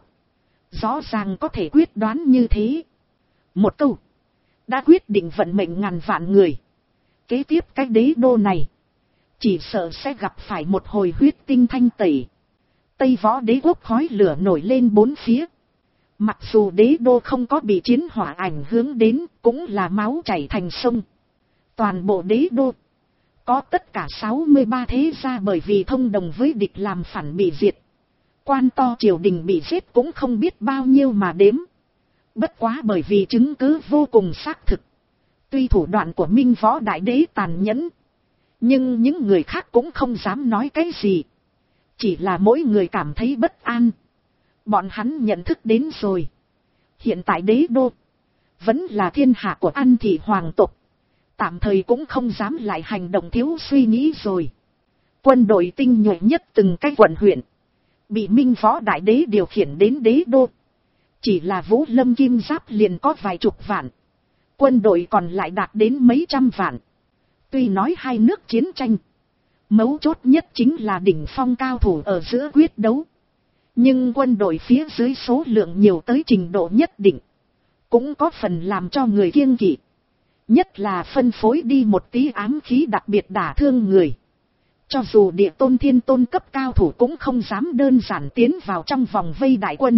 Rõ ràng có thể quyết đoán như thế. Một câu. Đã quyết định vận mệnh ngàn vạn người. Kế tiếp cái đế đô này. Chỉ sợ sẽ gặp phải một hồi huyết tinh thanh tẩy. Tây Võ Đế quốc khói lửa nổi lên bốn phía. Mặc dù đế đô không có bị chiến hỏa ảnh hướng đến. Cũng là máu chảy thành sông. Toàn bộ đế đô. Có tất cả sáu mươi ba thế gia bởi vì thông đồng với địch làm phản bị diệt. Quan to triều đình bị giết cũng không biết bao nhiêu mà đếm. Bất quá bởi vì chứng cứ vô cùng xác thực. Tuy thủ đoạn của Minh Võ Đại Đế tàn nhẫn. Nhưng những người khác cũng không dám nói cái gì. Chỉ là mỗi người cảm thấy bất an. Bọn hắn nhận thức đến rồi. Hiện tại đế đô. Vẫn là thiên hạ của An thị hoàng tộc. Tạm thời cũng không dám lại hành động thiếu suy nghĩ rồi. Quân đội tinh nhuệ nhất từng cái quận huyện. Bị Minh Võ Đại Đế điều khiển đến đế đô. Chỉ là Vũ Lâm Kim Giáp liền có vài chục vạn. Quân đội còn lại đạt đến mấy trăm vạn. Tuy nói hai nước chiến tranh. Mấu chốt nhất chính là đỉnh phong cao thủ ở giữa quyết đấu. Nhưng quân đội phía dưới số lượng nhiều tới trình độ nhất định. Cũng có phần làm cho người kiêng kỵ. Nhất là phân phối đi một tí ám khí đặc biệt đả thương người. Cho dù địa tôn thiên tôn cấp cao thủ cũng không dám đơn giản tiến vào trong vòng vây đại quân.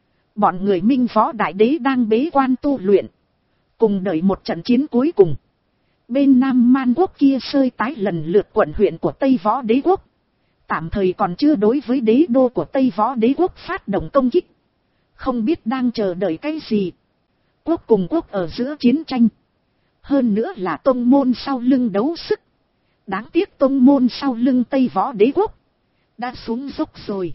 Bọn người Minh Võ Đại Đế đang bế quan tu luyện. Cùng đợi một trận chiến cuối cùng. Bên Nam Man quốc kia sơi tái lần lượt quận huyện của Tây Võ Đế quốc. Tạm thời còn chưa đối với đế đô của Tây Võ Đế quốc phát động công kích. Không biết đang chờ đợi cái gì. Quốc cùng quốc ở giữa chiến tranh. Hơn nữa là tông môn sau lưng đấu sức. Đáng tiếc tông môn sau lưng Tây Võ Đế quốc. Đã xuống dốc rồi.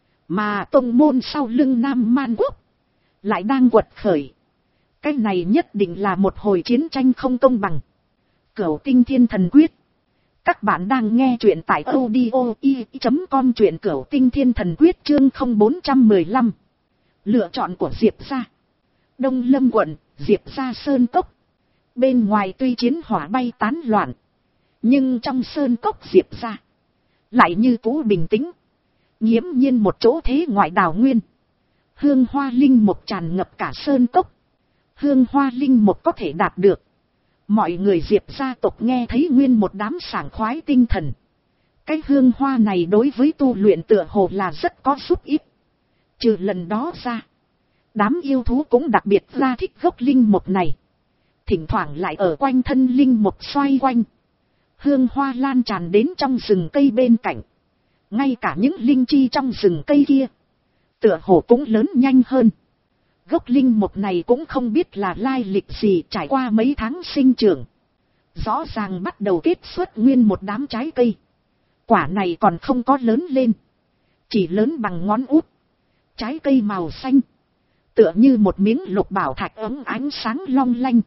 Mà tông môn sau lưng Nam Man quốc. Lại đang quật khởi. Cái này nhất định là một hồi chiến tranh không công bằng. Cửu Tinh Thiên Thần Quyết. Các bạn đang nghe truyện tại audio i chấm com truyện Cửu Tinh Thiên Thần Quyết chương không bốn một lăm. Lựa chọn của Diệp gia. Đông Lâm quận, Diệp gia sơn cốc. Bên ngoài tuy chiến hỏa bay tán loạn. Nhưng trong sơn cốc Diệp gia lại như cũ bình tĩnh. Nghiễm nhiên một chỗ thế ngoại đào nguyên. Hương hoa linh mục tràn ngập cả sơn cốc. Hương hoa linh mục có thể đạt được. Mọi người Diệp gia tộc nghe thấy nguyên một đám sảng khoái tinh thần. Cái hương hoa này đối với tu luyện tựa hồ là rất có giúp ích. Trừ lần đó ra. Đám yêu thú cũng đặc biệt ra thích gốc linh mục này. Thỉnh thoảng lại ở quanh thân linh mục xoay quanh. Hương hoa lan tràn đến trong rừng cây bên cạnh. Ngay cả những linh chi trong rừng cây kia. Tựa hồ cũng lớn nhanh hơn. Gốc linh mục này cũng không biết là lai lịch gì trải qua mấy tháng sinh trưởng. Rõ ràng bắt đầu kết xuất nguyên một đám trái cây. Quả này còn không có lớn lên. Chỉ lớn bằng ngón út. Trái cây màu xanh. Tựa như một miếng lục bảo thạch ấm ánh sáng long lanh.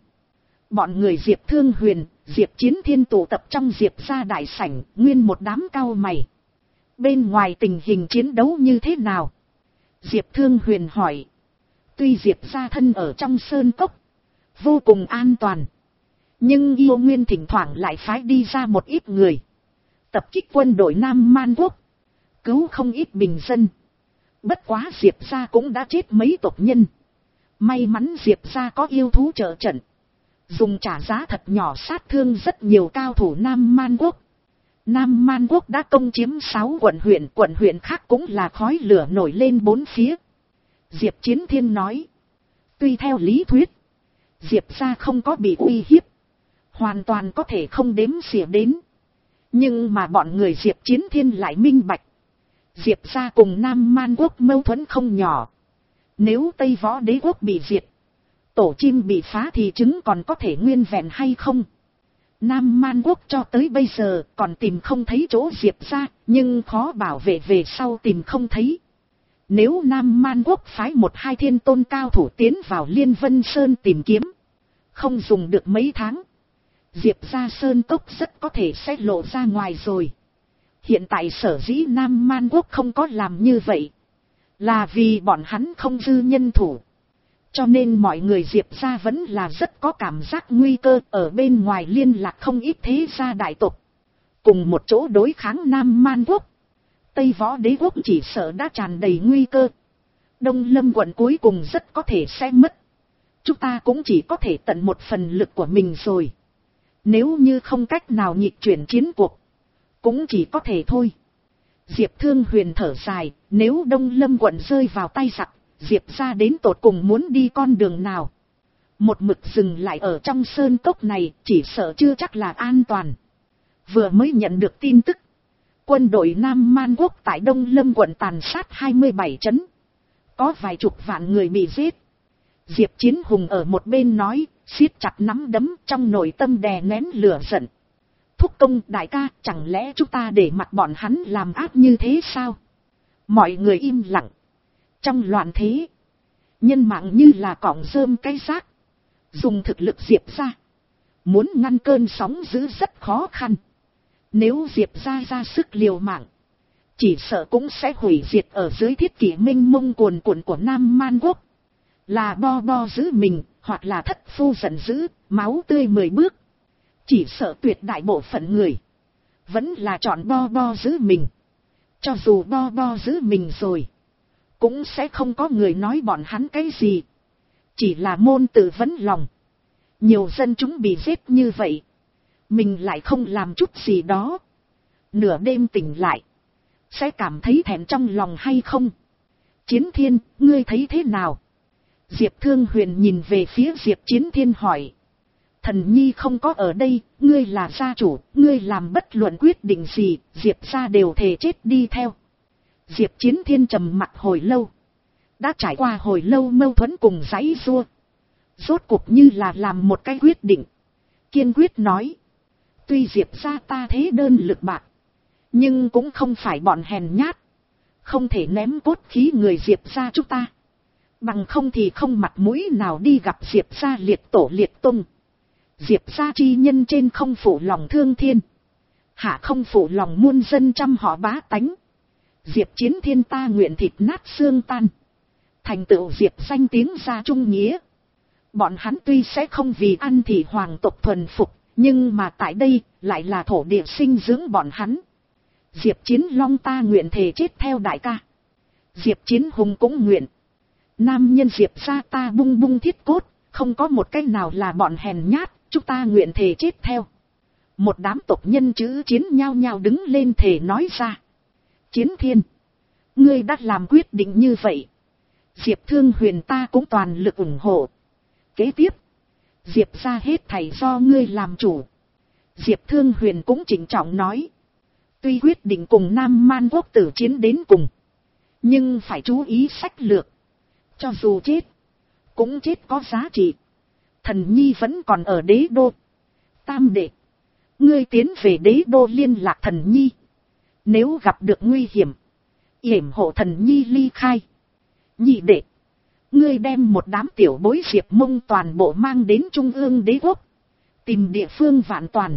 Bọn người Diệp Thương Huyền, Diệp Chiến Thiên tụ tập trong Diệp gia đại sảnh, nguyên một đám cao mày. Bên ngoài tình hình chiến đấu như thế nào? Diệp Thương Huyền hỏi. Tuy Diệp gia thân ở trong sơn cốc, vô cùng an toàn. Nhưng yêu nguyên thỉnh thoảng lại phái đi ra một ít người. Tập kích quân đội Nam Man quốc. Cứu không ít bình dân. Bất quá Diệp gia cũng đã chết mấy tộc nhân. May mắn Diệp gia có yêu thú trợ trận. Dùng trả giá thật nhỏ sát thương rất nhiều cao thủ Nam Man quốc. Nam Man Quốc đã công chiếm sáu quận huyện, quận huyện khác cũng là khói lửa nổi lên bốn phía. Diệp Chiến Thiên nói, tuy theo lý thuyết, Diệp gia không có bị uy hiếp, hoàn toàn có thể không đếm xỉa đến. Nhưng mà bọn người Diệp Chiến Thiên lại minh bạch, Diệp gia cùng Nam Man Quốc mâu thuẫn không nhỏ. Nếu Tây Võ Đế Quốc bị diệt, tổ chim bị phá thì trứng còn có thể nguyên vẹn hay không? Nam Man Quốc cho tới bây giờ còn tìm không thấy chỗ Diệp gia, nhưng khó bảo vệ về sau tìm không thấy. Nếu Nam Man Quốc phái một hai thiên tôn cao thủ tiến vào Liên Vân Sơn tìm kiếm, không dùng được mấy tháng, Diệp gia sơn cốc rất có thể sẽ lộ ra ngoài rồi. Hiện tại sở dĩ Nam Man Quốc không có làm như vậy, là vì bọn hắn không dư nhân thủ. Cho nên mọi người Diệp gia vẫn là rất có cảm giác nguy cơ, ở bên ngoài liên lạc không ít thế gia đại tộc, cùng một chỗ đối kháng Nam Man Quốc. Tây Võ Đế Quốc chỉ sợ đã tràn đầy nguy cơ. Đông Lâm quận cuối cùng rất có thể sẽ mất. Chúng ta cũng chỉ có thể tận một phần lực của mình rồi. Nếu như không cách nào nhịp chuyển chiến cuộc, cũng chỉ có thể thôi. Diệp Thương Huyền thở dài, nếu Đông Lâm quận rơi vào tay giặc, Diệp gia đến tột cùng muốn đi con đường nào? Một mực dừng lại ở trong sơn cốc này, chỉ sợ chưa chắc là an toàn. Vừa mới nhận được tin tức, quân đội Nam Man Quốc tại Đông Lâm quận tàn sát hai mươi bảy trấn, có vài chục vạn người bị giết. Diệp Chiến Hùng ở một bên nói, siết chặt nắm đấm, trong nội tâm đè nén lửa giận. Thúc công đại ca, chẳng lẽ chúng ta để mặc bọn hắn làm ác như thế sao? Mọi người im lặng. Trong loạn thế, nhân mạng như là cọng rơm cái xác, dùng thực lực Diệp gia, muốn ngăn cơn sóng dữ rất khó khăn. Nếu Diệp gia ra sức liều mạng, chỉ sợ cũng sẽ hủy diệt ở dưới thiết kỷ minh mông cuồn cuộn của Nam Man Quốc. Là bo bo giữ mình, hoặc là thất phu giận dữ, máu tươi mười bước. Chỉ sợ tuyệt đại bộ phận người vẫn là chọn bo bo giữ mình. Cho dù bo bo giữ mình rồi, cũng sẽ không có người nói bọn hắn cái gì. Chỉ là môn tự vấn lòng. Nhiều dân chúng bị giết như vậy, mình lại không làm chút gì đó. Nửa đêm tỉnh lại, sẽ cảm thấy thẹn trong lòng hay không? Chiến Thiên, ngươi thấy thế nào? Diệp Thương Huyền nhìn về phía Diệp Chiến Thiên hỏi. Thần nhi không có ở đây, ngươi là gia chủ, ngươi làm bất luận quyết định gì, Diệp gia đều thề chết đi theo. Diệp Chiến Thiên trầm mặt hồi lâu. Đã trải qua hồi lâu mâu thuẫn cùng giãy giụa, rốt cuộc như là làm một cái quyết định. Kiên quyết nói. Tuy Diệp gia ta thế đơn lực bạc, nhưng cũng không phải bọn hèn nhát. Không thể ném cốt khí người Diệp gia chúng ta. Bằng không thì không mặt mũi nào đi gặp Diệp gia liệt tổ liệt tung. Diệp gia chi nhân trên không phụ lòng thương thiên, hạ không phụ lòng muôn dân trăm họ bá tánh. Diệp Chiến Thiên ta nguyện thịt nát xương tan, thành tựu Diệp danh tiếng gia trung nghĩa. Bọn hắn tuy sẽ không vì ăn thì hoàng tộc thuần phục, nhưng mà tại đây lại là thổ địa sinh dưỡng bọn hắn. Diệp Chiến Long ta nguyện thề chết theo đại ca. Diệp Chiến Hùng cũng nguyện. Nam nhân Diệp gia ta bung bung thiết cốt, không có một cái nào là bọn hèn nhát, chúng ta nguyện thề chết theo. Một đám tộc nhân chữ Chiến nhao nhao đứng lên thề nói ra. Chiến Thiên, ngươi đã làm quyết định như vậy, Diệp Thương Huyền ta cũng toàn lực ủng hộ. Kế tiếp, Diệp gia hết thảy do ngươi làm chủ. Diệp Thương Huyền cũng trịnh trọng nói. Tuy quyết định cùng Nam Man Quốc tử chiến đến cùng, nhưng phải chú ý sách lược. Cho dù chết, cũng chết có giá trị. Thần nhi vẫn còn ở đế đô. Tam đệ, ngươi tiến về đế đô liên lạc thần nhi. Nếu gặp được nguy hiểm, yểm hộ thần nhi ly khai. Nhị đệ, ngươi đem một đám tiểu bối Diệp Mông toàn bộ mang đến Trung ương đế quốc. Tìm địa phương vạn toàn,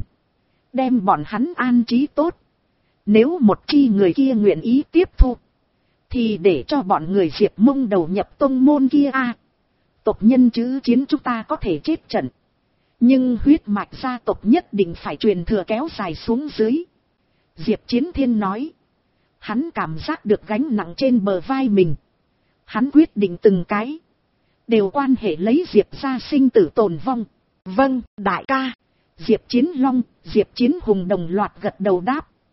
đem bọn hắn an trí tốt. Nếu một chi người kia nguyện ý tiếp thu, thì để cho bọn người Diệp Mông đầu nhập tông môn kia a. À, tộc nhân chữ Chiến chúng ta có thể chết trận, nhưng huyết mạch gia tộc nhất định phải truyền thừa kéo dài xuống dưới. Diệp Chiến Thiên nói. Hắn cảm giác được gánh nặng trên bờ vai mình. Hắn quyết định từng cái, đều quan hệ lấy Diệp gia sinh tử tồn vong. Vâng, đại ca. Diệp Chiến Long, Diệp Chiến Hùng đồng loạt gật đầu đáp.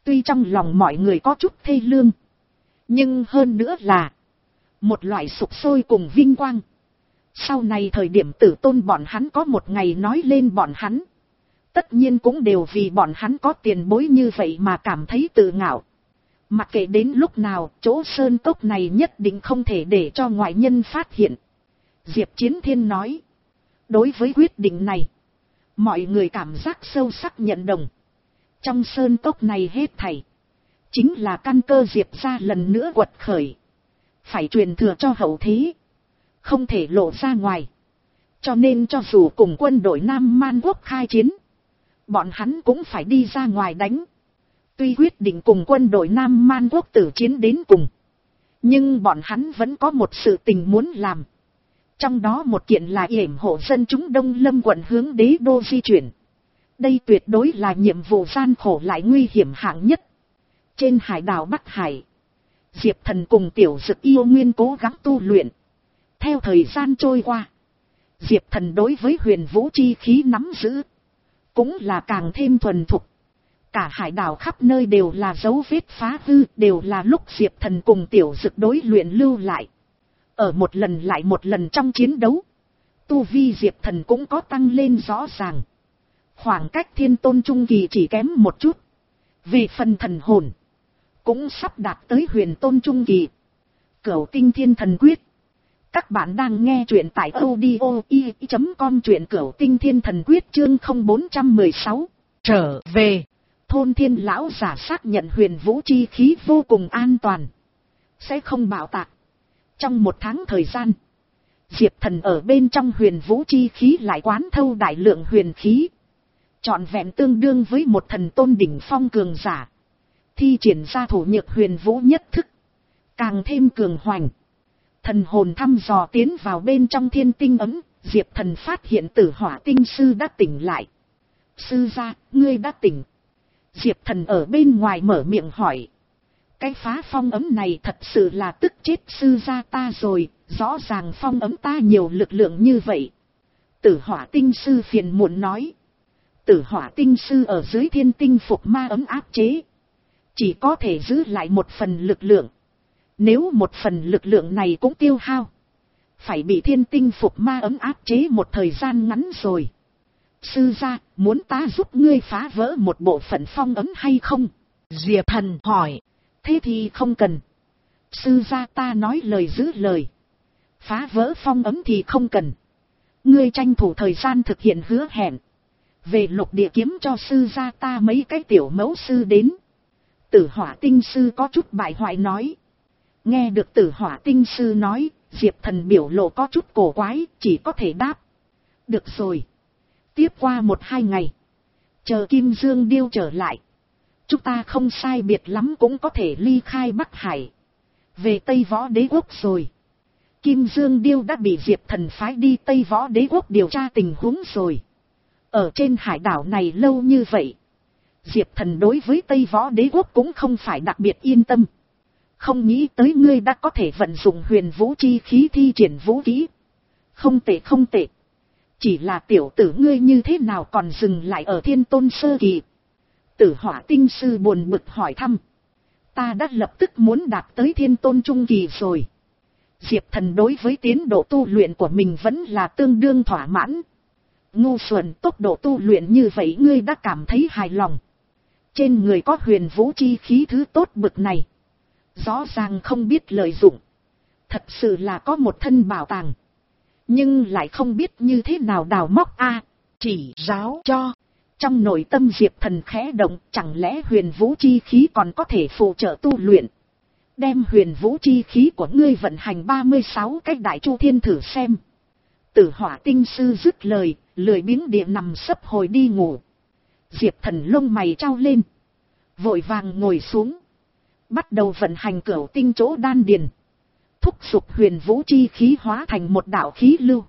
Tuy trong lòng mọi người có chút thê lương, nhưng hơn nữa là một loại sục sôi cùng vinh quang. Sau này thời điểm tử tôn bọn hắn có một ngày nói lên bọn hắn, tất nhiên cũng đều vì bọn hắn có tiền bối như vậy mà cảm thấy tự ngạo. Mặc kệ đến lúc nào, chỗ sơn cốc này nhất định không thể để cho ngoại nhân phát hiện. Diệp Chiến Thiên nói. Đối với quyết định này, mọi người cảm giác sâu sắc nhận đồng. Trong sơn cốc này hết thảy, chính là căn cơ Diệp gia lần nữa quật khởi. Phải truyền thừa cho hậu thế, không thể lộ ra ngoài. Cho nên cho dù cùng quân đội Nam Man Quốc khai chiến, bọn hắn cũng phải đi ra ngoài đánh. Tuy quyết định cùng quân đội Nam Man Quốc tử chiến đến cùng, nhưng bọn hắn vẫn có một sự tình muốn làm. Trong đó một kiện là yểm hộ dân chúng Đông Lâm quận hướng đế đô di chuyển. Đây tuyệt đối là nhiệm vụ gian khổ lại nguy hiểm hạng nhất. Trên hải đảo Bắc Hải, Diệp Thần cùng Tiểu Dực yêu nguyên cố gắng tu luyện. Theo thời gian trôi qua, Diệp Thần đối với huyền vũ chi khí nắm giữ cũng là càng thêm thuần thục. Cả hải đảo khắp nơi đều là dấu vết phá hư, đều là lúc Diệp Thần cùng Tiểu Dực đối luyện lưu lại. Ở một lần lại một lần trong chiến đấu, tu vi Diệp Thần cũng có tăng lên rõ ràng. Khoảng cách thiên tôn trung kỳ chỉ kém một chút. Về phần thần hồn, cũng sắp đạt tới huyền tôn trung kỳ. Cửu tinh thiên thần quyết. Các bạn đang nghe truyện tại audio i chấm com, truyện Cửu tinh thiên thần quyết chương không bốn một sáu. Trở về, thôn thiên lão giả xác nhận huyền vũ chi khí vô cùng an toàn, sẽ không bạo tạc. Trong một tháng thời gian, Diệp Thần ở bên trong huyền vũ chi khí lại quán thâu đại lượng huyền khí, trọn vẹn tương đương với một thần tôn đỉnh phong cường giả. Thi triển ra thủ nhược huyền vũ nhất thức, càng thêm cường hoành. Thần hồn thăm dò tiến vào bên trong thiên tinh ấm, Diệp Thần phát hiện Tử Hỏa tinh sư đã tỉnh lại. Sư gia, ngươi đã tỉnh. Diệp Thần ở bên ngoài mở miệng hỏi. Cái phá phong ấm này thật sự là tức chết sư gia ta rồi, rõ ràng phong ấm ta nhiều lực lượng như vậy. Tử Hỏa tinh sư phiền muộn nói. Tử Hỏa tinh sư ở dưới thiên tinh phục ma ấm áp chế, chỉ có thể giữ lại một phần lực lượng. Nếu một phần lực lượng này cũng tiêu hao, phải bị thiên tinh phục ma ấm áp chế một thời gian ngắn rồi. Sư gia, muốn ta giúp ngươi phá vỡ một bộ phận phong ấm hay không? Diệp Thần hỏi. Thế thì không cần. Sư gia ta nói lời giữ lời. Phá vỡ phong ấm thì không cần. Ngươi tranh thủ thời gian thực hiện hứa hẹn. Về lục địa kiếm cho sư gia ta mấy cái tiểu mẫu sư đến. Tử Hỏa tinh sư có chút bại hoại nói. Nghe được Tử Hỏa tinh sư nói, Diệp Thần biểu lộ có chút cổ quái, chỉ có thể đáp. Được rồi. Tiếp qua một hai ngày, chờ Kim Dương Điêu trở lại, chúng ta không sai biệt lắm cũng có thể ly khai Bắc Hải, về Tây Võ Đế Quốc rồi. Kim Dương Điêu đã bị Diệp Thần phái đi Tây Võ Đế Quốc điều tra tình huống rồi. Ở trên hải đảo này lâu như vậy, Diệp Thần đối với Tây Võ Đế Quốc cũng không phải đặc biệt yên tâm. Không nghĩ tới ngươi đã có thể vận dụng huyền vũ chi khí thi triển vũ khí. Không tệ không tệ. Chỉ là tiểu tử ngươi như thế nào còn dừng lại ở thiên tôn sơ kỳ? Tử Hỏa tinh sư buồn bực hỏi thăm. Ta đã lập tức muốn đạt tới thiên tôn trung kỳ rồi. Diệp Thần đối với tiến độ tu luyện của mình vẫn là tương đương thỏa mãn. Ngu xuẩn, tốc độ tu luyện như vậy ngươi đã cảm thấy hài lòng. Trên người có huyền vũ chi khí thứ tốt bực này, rõ ràng không biết lợi dụng. Thật sự là có một thân bảo tàng, nhưng lại không biết như thế nào đào móc a. Chỉ giáo cho. Trong nội tâm Diệp Thần khẽ động, chẳng lẽ huyền vũ chi khí còn có thể phụ trợ tu luyện. Đem huyền vũ chi khí của ngươi vận hành ba mươi sáu cách đại chu thiên thử xem. Tử Hỏa tinh sư dứt lời, lười biếng địa nằm sấp hồi đi ngủ. Diệp Thần lông mày trao lên, vội vàng ngồi xuống, bắt đầu vận hành cửu tinh chỗ đan điền, thúc giục huyền vũ chi khí hóa thành một đạo khí lưu,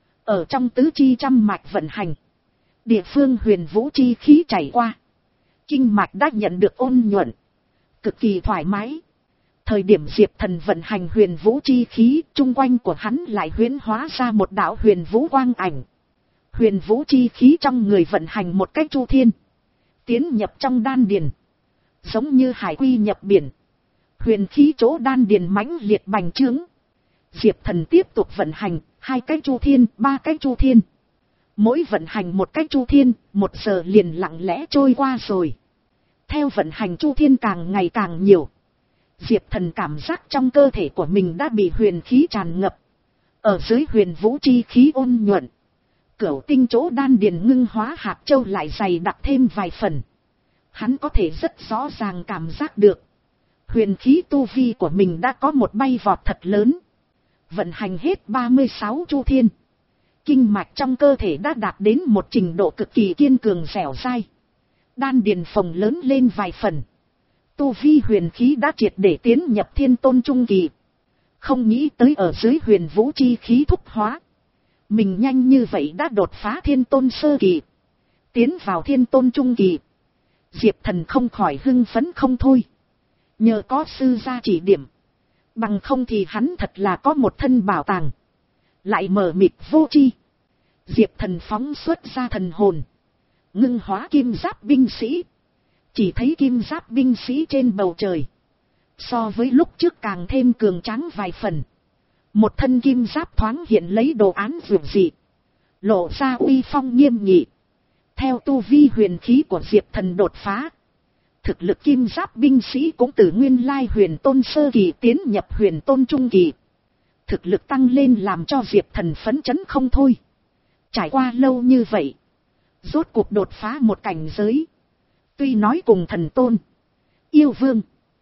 ở trong tứ chi trăm mạch vận hành. Địa phương huyền vũ chi khí chảy qua, kinh mạch đã nhận được ôn nhuận, cực kỳ thoải mái. Thời điểm Diệp Thần vận hành huyền vũ chi khí, chung quanh của hắn lại huyễn hóa ra một đạo huyền vũ quang ảnh. Huyền vũ chi khí trong người vận hành một cách chu thiên, tiến nhập trong đan điền, giống như hải quy nhập biển. Huyền khí chỗ đan điền mãnh liệt bành trướng. Diệp Thần tiếp tục vận hành, hai cái chu thiên, ba cái chu thiên. Mỗi vận hành một cái chu thiên, một giờ liền lặng lẽ trôi qua rồi. Theo vận hành chu thiên càng ngày càng nhiều. Diệp Thần cảm giác trong cơ thể của mình đã bị huyền khí tràn ngập. Ở dưới huyền vũ chi khí ôn nhuận. Cửu tinh chỗ đan điền ngưng hóa hạt châu lại dày đặc thêm vài phần. Hắn có thể rất rõ ràng cảm giác được. Huyền khí tu vi của mình đã có một bay vọt thật lớn. Vận hành hết ba mươi sáu chu thiên. Kinh mạch trong cơ thể đã đạt đến một trình độ cực kỳ kiên cường dẻo dai. Đan điền phồng lớn lên vài phần. Tu vi huyền khí đã triệt để tiến nhập thiên tôn trung kỳ. Không nghĩ tới ở dưới huyền vũ chi khí thúc hóa. Mình nhanh như vậy đã đột phá thiên tôn sơ kỳ. Tiến vào thiên tôn trung kỳ. Diệp Thần không khỏi hưng phấn không thôi. Nhờ có sư gia chỉ điểm. Bằng không thì hắn thật là có một thân bảo tàng. Lại mờ mịt vô chi. Diệp Thần phóng xuất ra thần hồn. Ngưng hóa kim giáp binh sĩ. Chỉ thấy kim giáp binh sĩ trên bầu trời. So với lúc trước càng thêm cường tráng vài phần. Một thân kim giáp thoáng hiện lấy đồ án vượt dị. Lộ ra uy phong nghiêm nghị. Theo tu vi huyền khí của Diệp Thần đột phá. Thực lực kim giáp binh sĩ cũng từ nguyên lai huyền tôn sơ kỳ tiến nhập huyền tôn trung kỳ. Thực lực tăng lên làm cho Diệp Thần phấn chấn không thôi. Trải qua lâu như vậy. Rốt cuộc đột phá một cảnh giới. Tuy nói cùng thần tôn, yêu vương,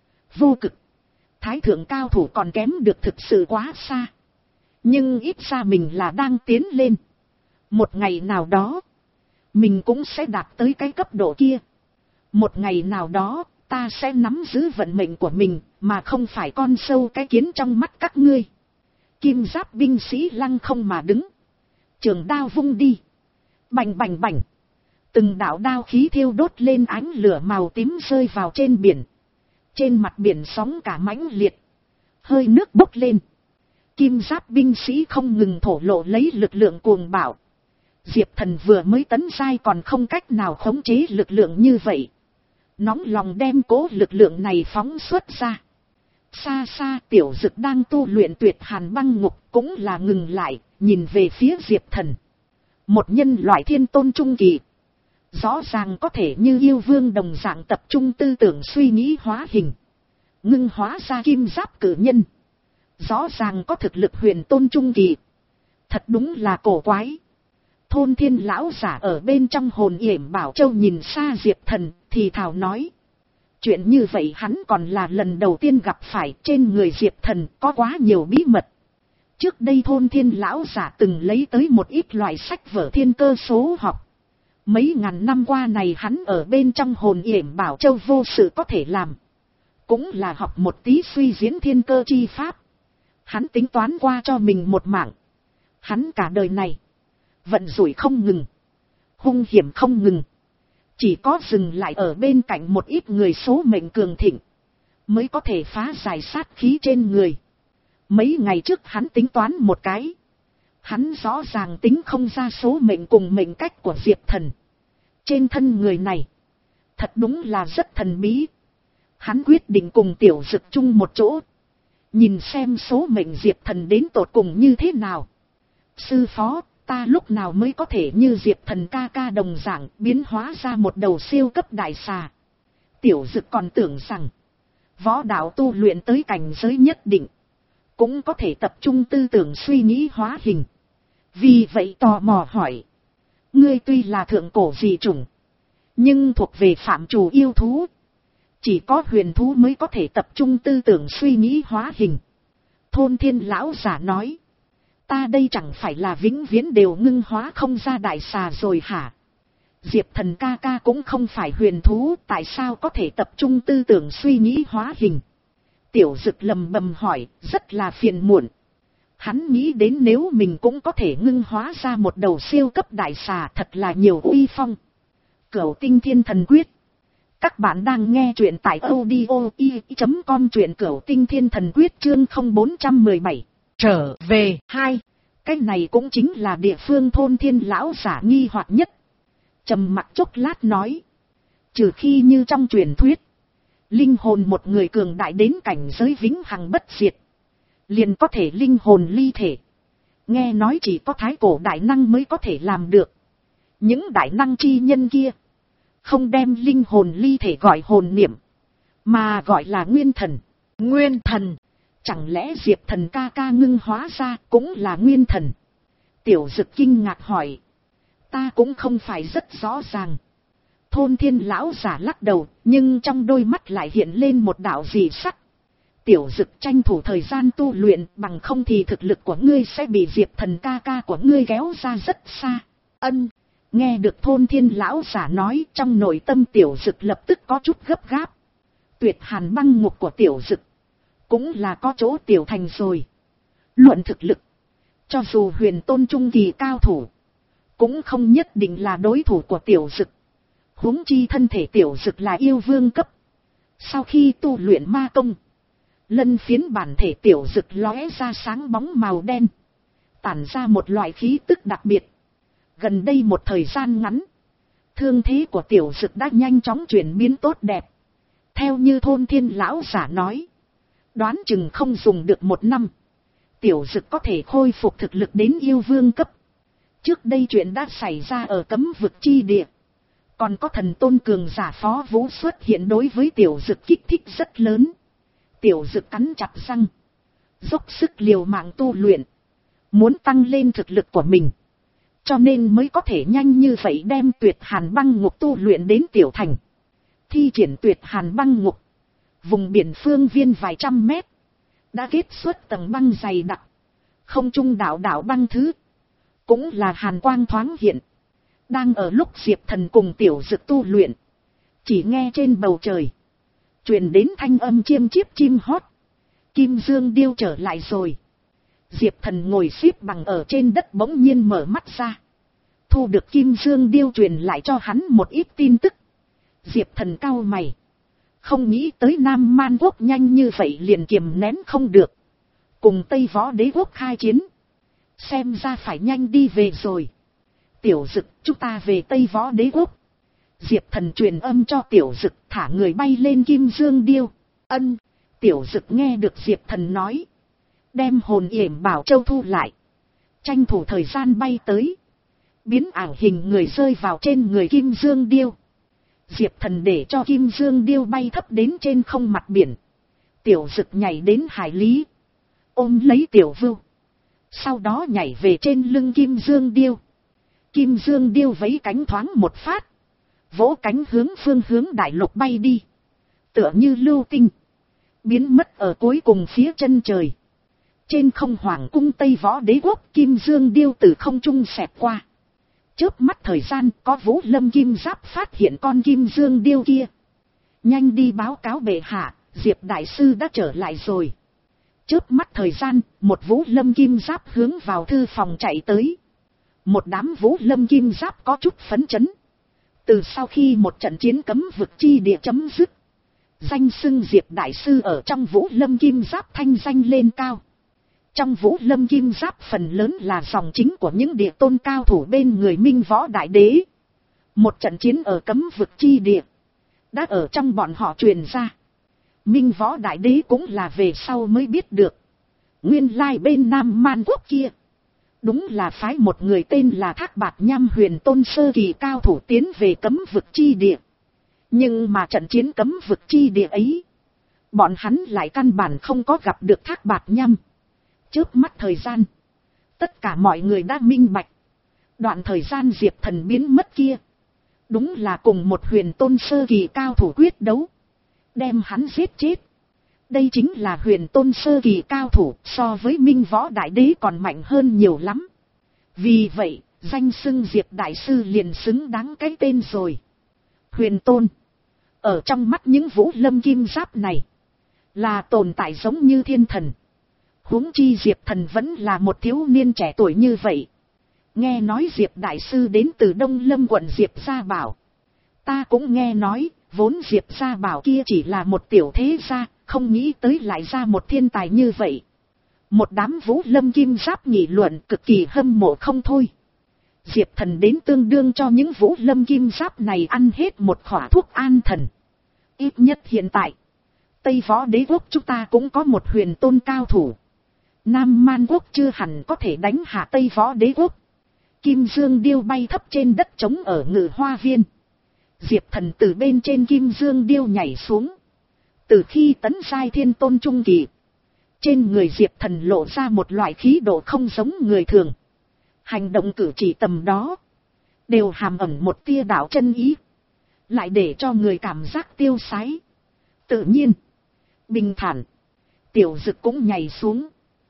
vô cực, thái thượng cao thủ còn kém được thực sự quá xa. Nhưng ít ra mình là đang tiến lên. Một ngày nào đó, mình cũng sẽ đạt tới cái cấp độ kia. Một ngày nào đó, ta sẽ nắm giữ vận mệnh của mình, mà không phải con sâu cái kiến trong mắt các ngươi. Kim giáp binh sĩ lăng không mà đứng. Trường đao vung đi. Bành bành bành. Từng đạo đao khí thiêu đốt lên ánh lửa màu tím rơi vào trên biển. Trên mặt biển sóng cả mãnh liệt. Hơi nước bốc lên. Kim giáp binh sĩ không ngừng thổ lộ lấy lực lượng cuồng bạo. Diệp Thần vừa mới tấn giai còn không cách nào khống chế lực lượng như vậy. Nóng lòng đem cố lực lượng này phóng xuất ra. Xa xa Tiểu Dực đang tu luyện tuyệt hàn băng ngục cũng là ngừng lại, nhìn về phía Diệp Thần. Một nhân loại thiên tôn trung kỳ. Rõ ràng có thể như yêu vương đồng dạng tập trung tư tưởng suy nghĩ hóa hình. Ngưng hóa ra kim giáp cử nhân. Rõ ràng có thực lực huyền tôn trung kỳ. Thật đúng là cổ quái. Thôn Thiên lão giả ở bên trong hồn yểm bảo châu nhìn xa Diệp Thần thì thào nói. Chuyện như vậy hắn còn là lần đầu tiên gặp phải, trên người Diệp Thần có quá nhiều bí mật. Trước đây Thôn Thiên lão giả từng lấy tới một ít loại sách vở thiên cơ số học. Mấy ngàn năm qua này hắn ở bên trong hồn yểm bảo châu vô sự có thể làm. Cũng là học một tí suy diễn thiên cơ chi pháp. Hắn tính toán qua cho mình một mạng. Hắn cả đời này vận rủi không ngừng, hung hiểm không ngừng. Chỉ có dừng lại ở bên cạnh một ít người số mệnh cường thịnh, mới có thể phá giải sát khí trên người. Mấy ngày trước hắn tính toán một cái. Hắn rõ ràng tính không ra số mệnh cùng mệnh cách của Diệp Thần. Trên thân người này, thật đúng là rất thần bí. Hắn quyết định cùng Tiểu Dực chung một chỗ. Nhìn xem số mệnh Diệp Thần đến tột cùng như thế nào. Sư phó, ta lúc nào mới có thể như Diệp Thần ca ca đồng dạng biến hóa ra một đầu siêu cấp đại xà. Tiểu Dực còn tưởng rằng, võ đạo tu luyện tới cảnh giới nhất định, cũng có thể tập trung tư tưởng suy nghĩ hóa hình. Vì vậy tò mò hỏi, ngươi tuy là thượng cổ dị chủng, nhưng thuộc về phạm trù yêu thú. Chỉ có huyền thú mới có thể tập trung tư tưởng suy nghĩ hóa hình. Thôn Thiên lão giả nói, ta đây chẳng phải là vĩnh viễn đều ngưng hóa không ra đại xà rồi hả? Diệp Thần ca ca cũng không phải huyền thú, tại sao có thể tập trung tư tưởng suy nghĩ hóa hình? Tiểu Dực lầm bầm hỏi, rất là phiền muộn. Hắn nghĩ đến nếu mình cũng có thể ngưng hóa ra một đầu siêu cấp đại xà thật là nhiều uy phong. Cửu Tinh Thiên Thần Quyết. Các bạn đang nghe truyện tại audio i chấm com, truyện Cửu Tinh Thiên Thần Quyết chương không bốn một bảy. Trở về hai. Cái này cũng chính là địa phương Thôn Thiên lão giả nghi hoặc nhất. Trầm mặc chốc lát nói, trừ khi như trong truyền thuyết, Linh hồn một người cường đại đến cảnh giới vĩnh hằng bất diệt, liền có thể linh hồn ly thể. Nghe nói chỉ có thái cổ đại năng mới có thể làm được. Những đại năng chi nhân kia, không đem linh hồn ly thể gọi hồn niệm, mà gọi là nguyên thần. Nguyên thần, chẳng lẽ Diệp Thần ca ca ngưng hóa ra cũng là nguyên thần? Tiểu Dực kinh ngạc hỏi. Ta cũng không phải rất rõ ràng. Thôn Thiên lão giả lắc đầu, nhưng trong đôi mắt lại hiện lên một đạo dị sắc. Tiểu Dực tranh thủ thời gian tu luyện, bằng không thì thực lực của ngươi sẽ bị Diệp Thần ca ca của ngươi kéo ra rất xa. Ân. Nghe được Thôn Thiên lão giả nói, trong nội tâm Tiểu Dực lập tức có chút gấp gáp. Tuyệt hàn băng ngục của Tiểu Dực cũng là có chỗ tiểu thành rồi. Luận thực lực, cho dù huyền tôn trung kỳ cao thủ, cũng không nhất định là đối thủ của Tiểu Dực. Huống chi thân thể Tiểu Dực là yêu vương cấp. Sau khi tu luyện ma công, lân phiến bản thể Tiểu Dực lóe ra sáng bóng màu đen, tản ra một loại khí tức đặc biệt. Gần đây một thời gian ngắn, thương thế của Tiểu Dực đã nhanh chóng chuyển biến tốt đẹp. Theo như Thôn Thiên lão giả nói, đoán chừng không dùng được một năm, Tiểu Dực có thể khôi phục thực lực đến yêu vương cấp. Trước đây chuyện đã xảy ra ở cấm vực chi địa, còn có thần tôn cường giả Phó Vũ xuất hiện, đối với Tiểu Dực kích thích rất lớn. Tiểu Dực cắn chặt răng, dốc sức liều mạng tu luyện, muốn tăng lên thực lực của mình, cho nên mới có thể nhanh như vậy đem tuyệt hàn băng ngục tu luyện đến tiểu thành. Thi triển tuyệt hàn băng ngục, vùng biển phương viên vài trăm mét, đã kết xuất tầng băng dày đặc, không trung đảo đảo băng thứ, cũng là hàn quang thoáng hiện. Đang ở lúc Diệp Thần cùng Tiểu Dực tu luyện, chỉ nghe trên bầu trời truyền đến thanh âm chiêm chiếp chim hót. Kim Dương Điêu trở lại rồi. Diệp Thần ngồi xếp bằng ở trên đất bỗng nhiên mở mắt ra, thu được Kim Dương Điêu truyền lại cho hắn một ít tin tức. Diệp Thần cau mày, không nghĩ tới Nam Man Quốc nhanh như vậy liền kiềm nén không được, cùng Tây Võ Đế Quốc khai chiến. Xem ra phải nhanh đi về rồi. Tiểu Dực, chúng ta về Tây Võ Đế Quốc. Diệp Thần truyền âm cho Tiểu Dực, thả người bay lên Kim Dương Điêu. Ân. Tiểu Dực nghe được Diệp Thần nói, đem hồn yểm bảo châu thu lại, tranh thủ thời gian bay tới, biến ảo hình người rơi vào trên người Kim Dương Điêu. Diệp Thần để cho Kim Dương Điêu bay thấp đến trên không mặt biển. Tiểu Dực nhảy đến hải lý, ôm lấy Tiểu Vưu, sau đó nhảy về trên lưng Kim Dương Điêu. Kim Dương Điêu vẫy cánh thoáng một phát, vỗ cánh hướng phương hướng đại lục bay đi, tựa như lưu tinh, biến mất ở cuối cùng phía chân trời. Trên không hoàng cung Tây Võ Đế Quốc, Kim Dương Điêu từ không trung xẹt qua. Chớp mắt thời gian, có Vũ Lâm Kim Giáp phát hiện con Kim Dương Điêu kia. Nhanh đi báo cáo bệ hạ, Diệp Đại Sư đã trở lại rồi. Chớp mắt thời gian, một Vũ Lâm Kim Giáp hướng vào thư phòng chạy tới. Một đám Vũ Lâm Kim Giáp có chút phấn chấn. Từ sau khi một trận chiến cấm vực chi địa chấm dứt, danh xưng Diệp Đại Sư ở trong Vũ Lâm Kim Giáp thanh danh lên cao. Trong Vũ Lâm Kim Giáp phần lớn là dòng chính của những địa tôn cao thủ bên người Minh Võ Đại Đế. Một trận chiến ở cấm vực chi địa đã ở trong bọn họ truyền ra. Minh Võ Đại Đế cũng là về sau mới biết được, nguyên lai bên Nam Man Quốc kia đúng là phái một người tên là Thác Bạt Nham huyền tôn sơ kỳ cao thủ tiến về cấm vực chi địa. Nhưng mà trận chiến cấm vực chi địa ấy, bọn hắn lại căn bản không có gặp được Thác Bạt Nham. Chớp mắt thời gian, tất cả mọi người đã minh bạch, đoạn thời gian Diệp Thần biến mất kia đúng là cùng một huyền tôn sơ kỳ cao thủ quyết đấu, đem hắn giết chết. Đây chính là huyền tôn sơ kỳ cao thủ, so với Minh Võ Đại Đế còn mạnh hơn nhiều lắm. Vì vậy, danh xưng Diệp Đại Sư liền xứng đáng cái tên rồi. Huyền tôn, ở trong mắt những Vũ Lâm Kim Giáp này, là tồn tại giống như thiên thần. Huống chi Diệp Thần vẫn là một thiếu niên trẻ tuổi như vậy. Nghe nói Diệp Đại Sư đến từ Đông Lâm quận Diệp Gia Bảo. Ta cũng nghe nói, vốn Diệp Gia Bảo kia chỉ là một tiểu thế gia, không nghĩ tới lại ra một thiên tài như vậy. Một đám Vũ Lâm Kim Giáp nghị luận cực kỳ hâm mộ không thôi. Diệp Thần đến tương đương cho những Vũ Lâm Kim Giáp này ăn hết một khỏa thuốc an thần. Ít nhất hiện tại, Tây Võ Đế quốc chúng ta cũng có một huyền tôn cao thủ. Nam Man quốc chưa hẳn có thể đánh hạ Tây Võ Đế quốc. Kim Dương Điêu bay thấp trên đất trống ở Ngự Hoa Viên. Diệp Thần từ bên trên Kim Dương Điêu nhảy xuống. Từ khi tấn giai thiên tôn trung kỳ, trên người Diệp Thần lộ ra một loại khí độ không giống người thường. Hành động cử chỉ tầm đó đều hàm ẩn một tia đạo chân ý, lại để cho người cảm giác tiêu sái, tự nhiên, bình thản. Tiểu Dực cũng nhảy xuống.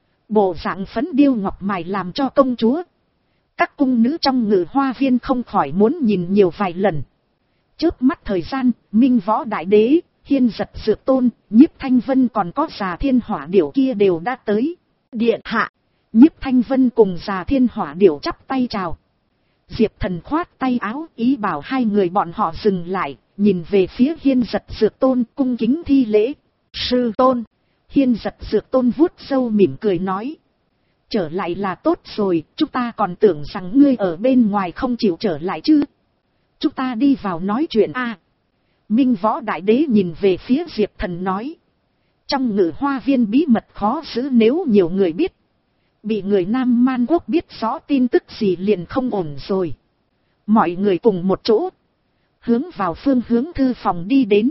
Bộ dạng phấn điêu ngọc mài làm cho công chúa, các cung nữ trong Ngự Hoa Viên không khỏi muốn nhìn nhiều vài lần. Chớp mắt thời gian, Minh Võ Đại Đế, Hiên Giật Dược Tôn, Nhiếp Thanh Vân còn có Già Thiên Hỏa Điểu kia đều đã tới. Điện hạ. Nhiếp Thanh Vân cùng Già Thiên Hỏa Điểu chắp tay chào. Diệp Thần khoát tay áo, ý bảo hai người bọn họ dừng lại, nhìn về phía Hiên Giật Dược Tôn cung kính thi lễ. Sư tôn. Hiên Giật Dược Tôn vuốt râu mỉm cười nói. Trở lại là tốt rồi, chúng ta còn tưởng rằng ngươi ở bên ngoài không chịu trở lại chứ. Chúng ta đi vào nói chuyện a. À, Minh Võ Đại Đế nhìn về phía Diệp Thần nói. Trong Ngự Hoa Viên bí mật khó giữ, nếu nhiều người biết, bị người Nam Man quốc biết rõ tin tức gì liền không ổn rồi. Mọi người cùng một chỗ, hướng vào phương hướng thư phòng đi đến.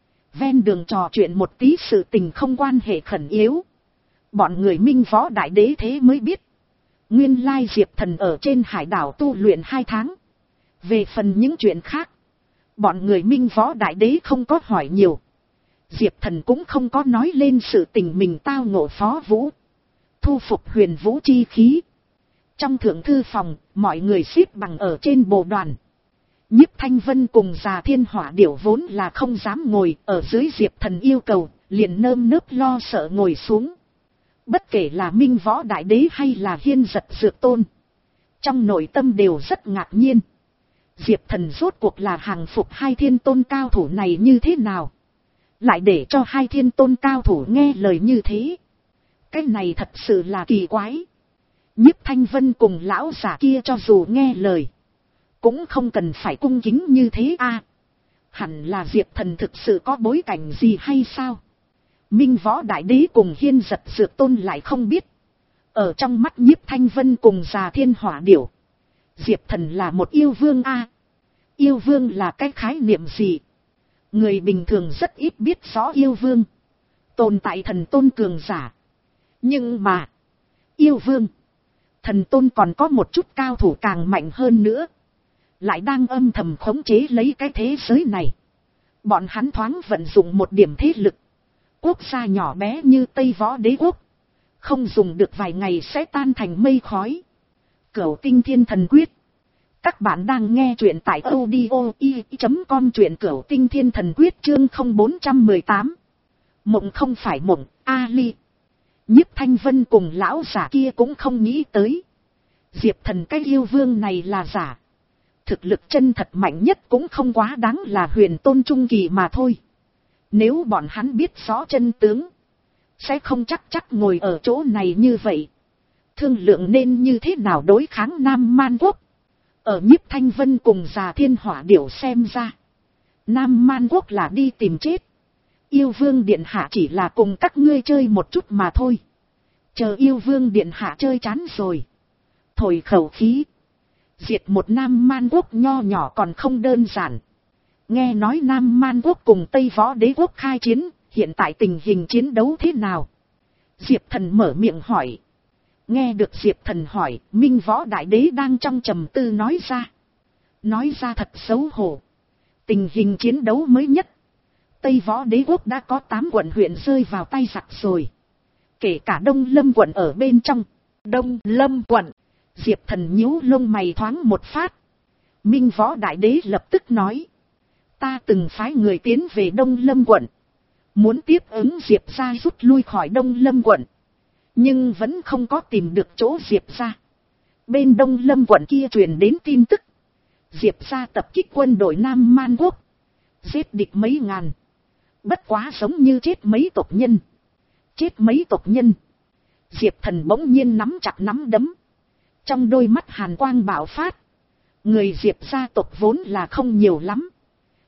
Ven đường trò chuyện một tí sự tình không quan hệ khẩn yếu. Bọn người Minh Võ Đại Đế thế mới biết, nguyên lai Diệp Thần ở trên hải đảo tu luyện hai tháng. Về phần những chuyện khác, bọn người Minh Võ Đại Đế không có hỏi nhiều. Diệp Thần cũng không có nói lên sự tình mình tao ngộ Phó Vũ, thu phục huyền vũ chi khí. Trong thượng thư phòng, mọi người xếp bằng ở trên bồ đoàn. Nhiếp Thanh Vân cùng Già Thiên Hỏa Điểu vốn là không dám ngồi, ở dưới Diệp Thần yêu cầu, liền nơm nớp lo sợ ngồi xuống. Bất kể là Minh Võ Đại Đế hay là Hiên Giật Dược Tôn, trong nội tâm đều rất ngạc nhiên. Diệp Thần rốt cuộc là hàng phục hai thiên tôn cao thủ này như thế nào, lại để cho hai thiên tôn cao thủ nghe lời như thế. Cái này thật sự là kỳ quái. Nhiếp Thanh Vân cùng lão giả kia cho dù nghe lời, cũng không cần phải cung kính như thế a. À, hẳn là Diệp Thần thực sự có bối cảnh gì hay sao? Minh Võ Đại Đế cùng Hiên Giật Dược Tôn lại không biết. Ở trong mắt Nhiếp Thanh Vân cùng Già Thiên Hỏa Điểu, Diệp Thần là một yêu vương a. À, yêu vương là cái khái niệm gì? Người bình thường rất ít biết rõ yêu vương. Tồn tại thần tôn cường giả. Nhưng mà, yêu vương, thần tôn còn có một chút cao thủ càng mạnh hơn nữa, lại đang âm thầm khống chế lấy cái thế giới này. Bọn hắn thoáng vận dụng một điểm thế lực, quốc gia nhỏ bé như Tây Võ Đế quốc, không dùng được vài ngày sẽ tan thành mây khói. Cửu Tinh Thiên Thần Quyết. Các bạn đang nghe truyện tại audio i chấm com, truyện Cửu Tinh Thiên Thần Quyết chương không bốn trăm mười tám. Mộng không phải mộng, Ali. Nhiếp Thanh Vân cùng lão giả kia cũng không nghĩ tới, Diệp Thần cái yêu vương này là giả. Thực lực chân thật mạnh nhất cũng không quá đáng là huyền tôn trung kỳ mà thôi. Nếu bọn hắn biết rõ chân tướng, sẽ không chắc chắc ngồi ở chỗ này như vậy, thương lượng nên như thế nào đối kháng Nam Man quốc. Ở Nhiếp Thanh Vân cùng Già Thiên Hỏa Điểu xem ra, Nam Man quốc là đi tìm chết. Yêu vương điện hạ chỉ là cùng các ngươi chơi một chút mà thôi. Chờ yêu vương điện hạ chơi chán rồi, thổi khẩu khí, diệt một Nam Man quốc nho nhỏ còn không đơn giản. Nghe nói Nam Man quốc cùng Tây Võ Đế quốc khai chiến, hiện tại tình hình chiến đấu thế nào? Diệp Thần mở miệng hỏi. Nghe được Diệp Thần hỏi, Minh Võ Đại Đế đang trong trầm tư nói ra. Nói ra thật xấu hổ. Tình hình chiến đấu mới nhất, Tây Võ Đế quốc đã có tám quận huyện rơi vào tay giặc rồi. Kể cả Đông Lâm quận ở bên trong. Đông Lâm quận. Diệp Thần nhíu lông mày thoáng một phát. Minh Võ Đại Đế lập tức nói. Ta từng phái người tiến về Đông Lâm quận, muốn tiếp ứng Diệp gia rút lui khỏi Đông Lâm quận, nhưng vẫn không có tìm được chỗ Diệp gia. Bên Đông Lâm quận kia truyền đến tin tức, Diệp gia tập kích quân đội Nam Man quốc, giết địch mấy ngàn, bất quá giống như chết mấy tộc nhân. Chết mấy tộc nhân. Diệp Thần bỗng nhiên nắm chặt nắm đấm, trong đôi mắt hàn quang bạo phát. Người Diệp gia tộc vốn là không nhiều lắm,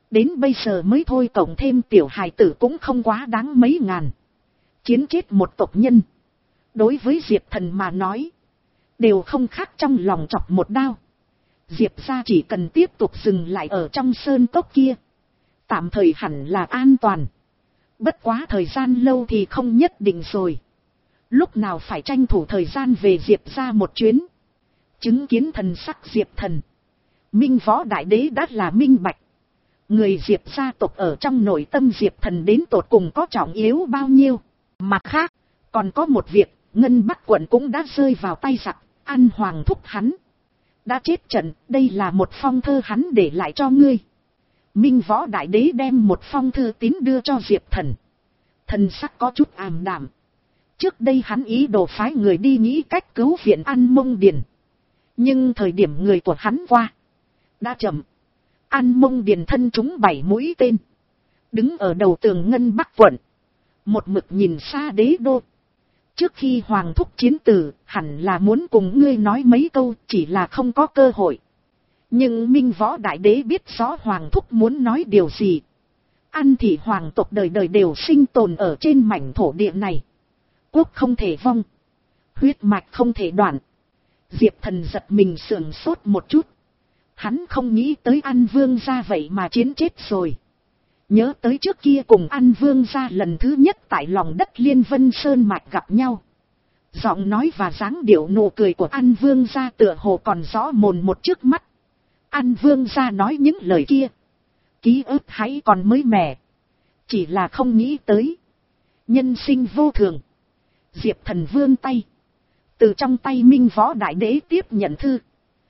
Đến bây giờ mới thôi cộng thêm tiểu hài tử cũng không quá đáng mấy ngàn. Chiến chết một tộc nhân. Đối với Diệp Thần mà nói. Đều không khác trong lòng chọc một đao. Diệp ra chỉ cần tiếp tục dừng lại ở trong sơn cốc kia. Tạm thời hẳn là an toàn. Bất quá thời gian lâu thì không nhất định rồi. Lúc nào phải tranh thủ thời gian về Diệp ra một chuyến. Chứng kiến thần sắc Diệp Thần. Minh Võ Đại Đế đã là minh bạch. Người Diệp gia tộc ở trong nội tâm Diệp Thần đến tột cùng có trọng yếu bao nhiêu. Mặt khác, còn có một việc, Ngân Bắc quận cũng đã rơi vào tay giặc, ăn hoàng thúc hắn. Đã chết trận, đây là một phong thơ hắn để lại cho ngươi. Minh Võ Đại Đế đem một phong thư tín đưa cho Diệp Thần. Thần sắc có chút ảm đạm. Trước đây hắn ý đồ phái người đi nghĩ cách cứu viện An Mông Điền. Nhưng thời điểm người của hắn qua. Đã chậm. An Mông Điền thân trúng bảy mũi tên. Đứng ở đầu tường Ngân Bắc quận. Một mực nhìn xa đế đô. Trước khi hoàng thúc chiến tử, hẳn là muốn cùng ngươi nói mấy câu, chỉ là không có cơ hội. Nhưng Minh Võ Đại Đế biết rõ hoàng thúc muốn nói điều gì. An thị hoàng tộc đời đời đều sinh tồn ở trên mảnh thổ địa này. Quốc không thể vong. Huyết mạch không thể đoạn. Diệp Thần giật mình sườn sốt một chút. Hắn không nghĩ tới An Vương gia vậy mà chiến chết rồi. Nhớ tới trước kia cùng An Vương gia lần thứ nhất tại lòng đất Liên Vân Sơn mạch gặp nhau. Giọng nói và dáng điệu nụ cười của An Vương gia tựa hồ còn rõ mồn một trước mắt. An Vương gia nói những lời kia. Ký ức hãy còn mới mẻ. Chỉ là không nghĩ tới. Nhân sinh vô thường. Diệp Thần vươn tay. Từ trong tay Minh Võ Đại Đế tiếp nhận thư.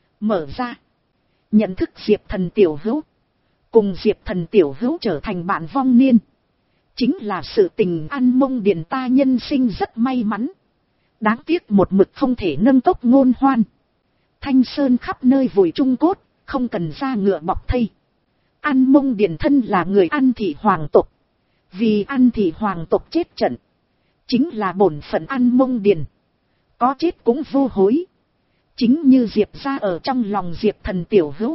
Mở ra. Nhận thức Diệp Thần tiểu hữu. Cùng Diệp Thần tiểu hữu trở thành bạn vong niên. Chính là sự tình An Mông Điền ta nhân sinh rất may mắn. Đáng tiếc một mực không thể nâng tốc ngôn hoan. Thanh sơn khắp nơi vùi trung cốt. Không cần ra ngựa bọc thây. An Mông Điền thân là người An thị hoàng tộc. Vì An thị hoàng tộc chết trận. Chính là bổn phận An Mông Điền. Có chết cũng vô hối. Chính như Diệp ra ở trong lòng Diệp Thần tiểu hữu.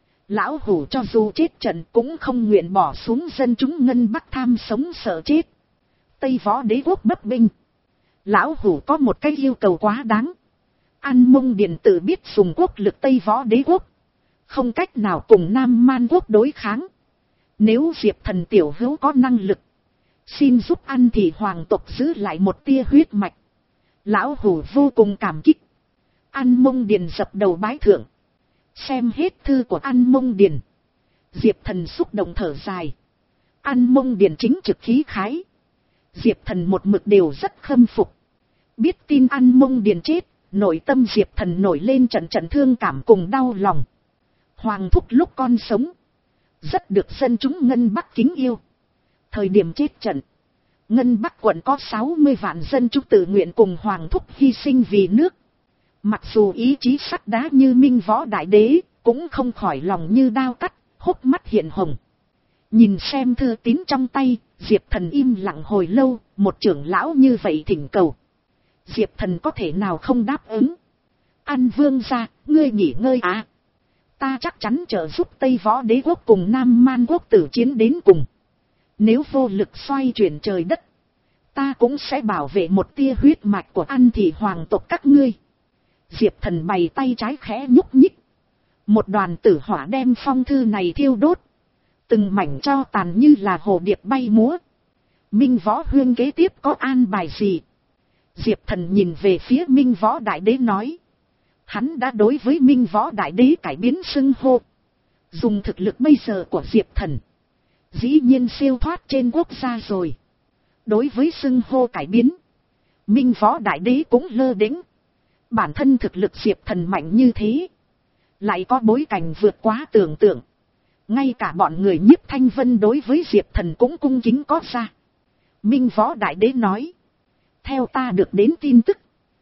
Lão hủ cho dù chết trận cũng không nguyện bỏ xuống dân chúng Ngân Bắc tham sống sợ chết. Tây Võ Đế quốc bất binh. Lão hủ có một cái yêu cầu quá đáng. An Mông Điền tự biết dùng quốc lực Tây Võ Đế quốc. Không cách nào cùng Nam Man quốc đối kháng. Nếu Diệp Thần tiểu hữu có năng lực. Xin giúp An thị hoàng tộc giữ lại một tia huyết mạch. Lão hủ vô cùng cảm kích. An Mông Điền dập đầu bái thượng. Xem hết thư của An Mông Điền. Diệp Thần xúc động thở dài. An Mông Điền chính trực khí khái. Diệp Thần một mực đều rất khâm phục. Biết tin An Mông Điền chết. Nội tâm Diệp Thần nổi lên trận trận thương cảm cùng đau lòng. Hoàng thúc lúc con sống. Rất được dân chúng Ngân Bắc kính yêu. Thời điểm chết trận. Ngân Bắc quận có sáu mươi vạn dân chúng tự nguyện cùng Hoàng thúc hy sinh vì nước. Mặc dù ý chí sắt đá như Minh Võ Đại Đế. Cũng không khỏi lòng như đao cắt. Hốc mắt hiện hồng. Nhìn xem thư tín trong tay. Diệp Thần im lặng hồi lâu. Một trưởng lão như vậy thỉnh cầu. Diệp Thần có thể nào không đáp ứng. An Vương gia, ngươi nghỉ ngơi à. Ta chắc chắn trợ giúp Tây Võ Đế quốc cùng Nam Man quốc tử chiến đến cùng. Nếu vô lực xoay chuyển trời đất. Ta cũng sẽ bảo vệ một tia huyết mạch của An thị hoàng tộc các ngươi. Diệp Thần bày tay trái khẽ nhúc nhích. Một đoàn tử hỏa đem phong thư này thiêu đốt. Từng mảnh tro tàn như là hồ điệp bay múa. Minh Võ Huyên kế tiếp có an bài gì? Diệp Thần nhìn về phía Minh Võ Đại Đế nói. Hắn đã đối với Minh Võ Đại Đế cải biến xưng hô. Dùng thực lực bây giờ của Diệp Thần. Dĩ nhiên siêu thoát trên quốc gia rồi. Đối với xưng hô cải biến. Minh Võ Đại Đế cũng lơ đễnh. Bản thân thực lực Diệp Thần mạnh như thế. Lại có bối cảnh vượt quá tưởng tượng. Ngay cả bọn người Nhiếp Thanh Vân đối với Diệp Thần cũng cung kính có ra. Minh Võ Đại Đế nói. Theo ta được đến tin tức.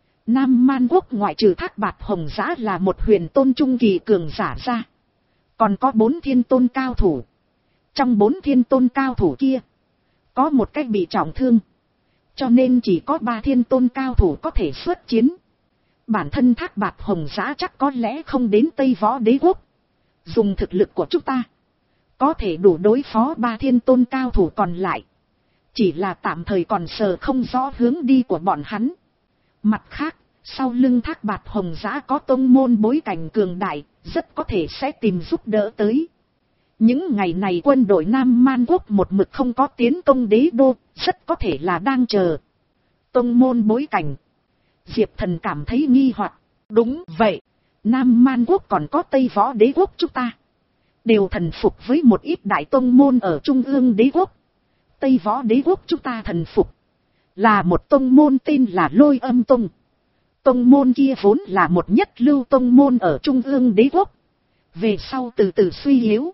Nam Man quốc ngoại trừ Thác Bạt Hồng Giã là một huyền tôn trung kỳ cường giả ra. Còn có bốn thiên tôn cao thủ. Trong bốn thiên tôn cao thủ kia. Có một cách bị trọng thương. Cho nên chỉ có ba thiên tôn cao thủ có thể xuất chiến. Bản thân Thác Bạt Hồng Giã chắc có lẽ không đến Tây Võ Đế quốc. Dùng thực lực của chúng ta. có thể đủ đối phó ba thiên tôn cao thủ còn lại. Chỉ là tạm thời còn sờ không rõ hướng đi của bọn hắn. Mặt khác, sau lưng Thác Bạt Hồng Giã có tông môn bối cảnh cường đại, rất có thể sẽ tìm giúp đỡ tới. Những ngày này quân đội Nam Man Quốc một mực không có tiến công đế đô, rất có thể là đang chờ. Tông môn bối cảnh. Diệp Thần cảm thấy nghi hoặc. Đúng vậy, Nam Man Quốc còn có Tây Võ Đế Quốc chúng ta. Đều thần phục với một ít đại tông môn ở Trung ương Đế Quốc. Tây Võ Đế Quốc chúng ta thần phục là một tông môn tên là Lôi Âm Tông. Tông môn kia vốn là một nhất lưu tông môn ở Trung ương Đế Quốc. Về sau từ từ suy yếu.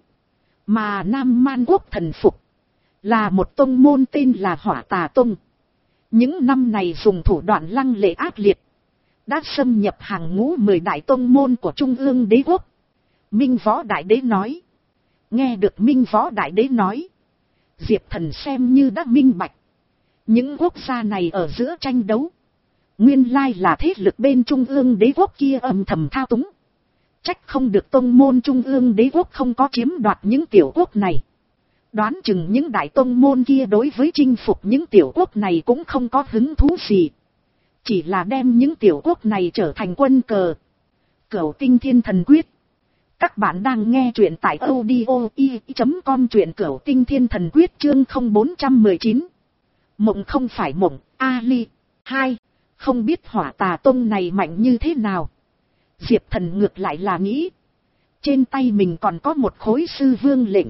Mà Nam Man Quốc thần phục là một tông môn tên là Hỏa Tà Tông. Những năm này dùng thủ đoạn lăng lệ ác liệt, đã xâm nhập hàng ngũ mười đại tông môn của Trung ương Đế Quốc. Minh Võ Đại Đế nói. Nghe được Minh Võ Đại Đế nói, Diệp Thần xem như đã minh bạch. Những quốc gia này ở giữa tranh đấu, nguyên lai là thế lực bên Trung ương Đế Quốc kia âm thầm thao túng. Trách không được tông môn Trung ương Đế Quốc không có chiếm đoạt những tiểu quốc này. Đoán chừng những đại tông môn kia đối với chinh phục những tiểu quốc này cũng không có hứng thú gì. Chỉ là đem những tiểu quốc này trở thành quân cờ. Cửu Tinh Thiên Thần Quyết. Các bạn đang nghe truyện tại audio i chấm com, truyện Cửu Tinh Thiên Thần Quyết chương không bốn một chín. Mộng không phải mộng, Ali. hai. Không biết Hỏa Tà Tông này mạnh như thế nào. Diệp Thần ngược lại là nghĩ. Trên tay mình còn có một khối sư vương lệnh.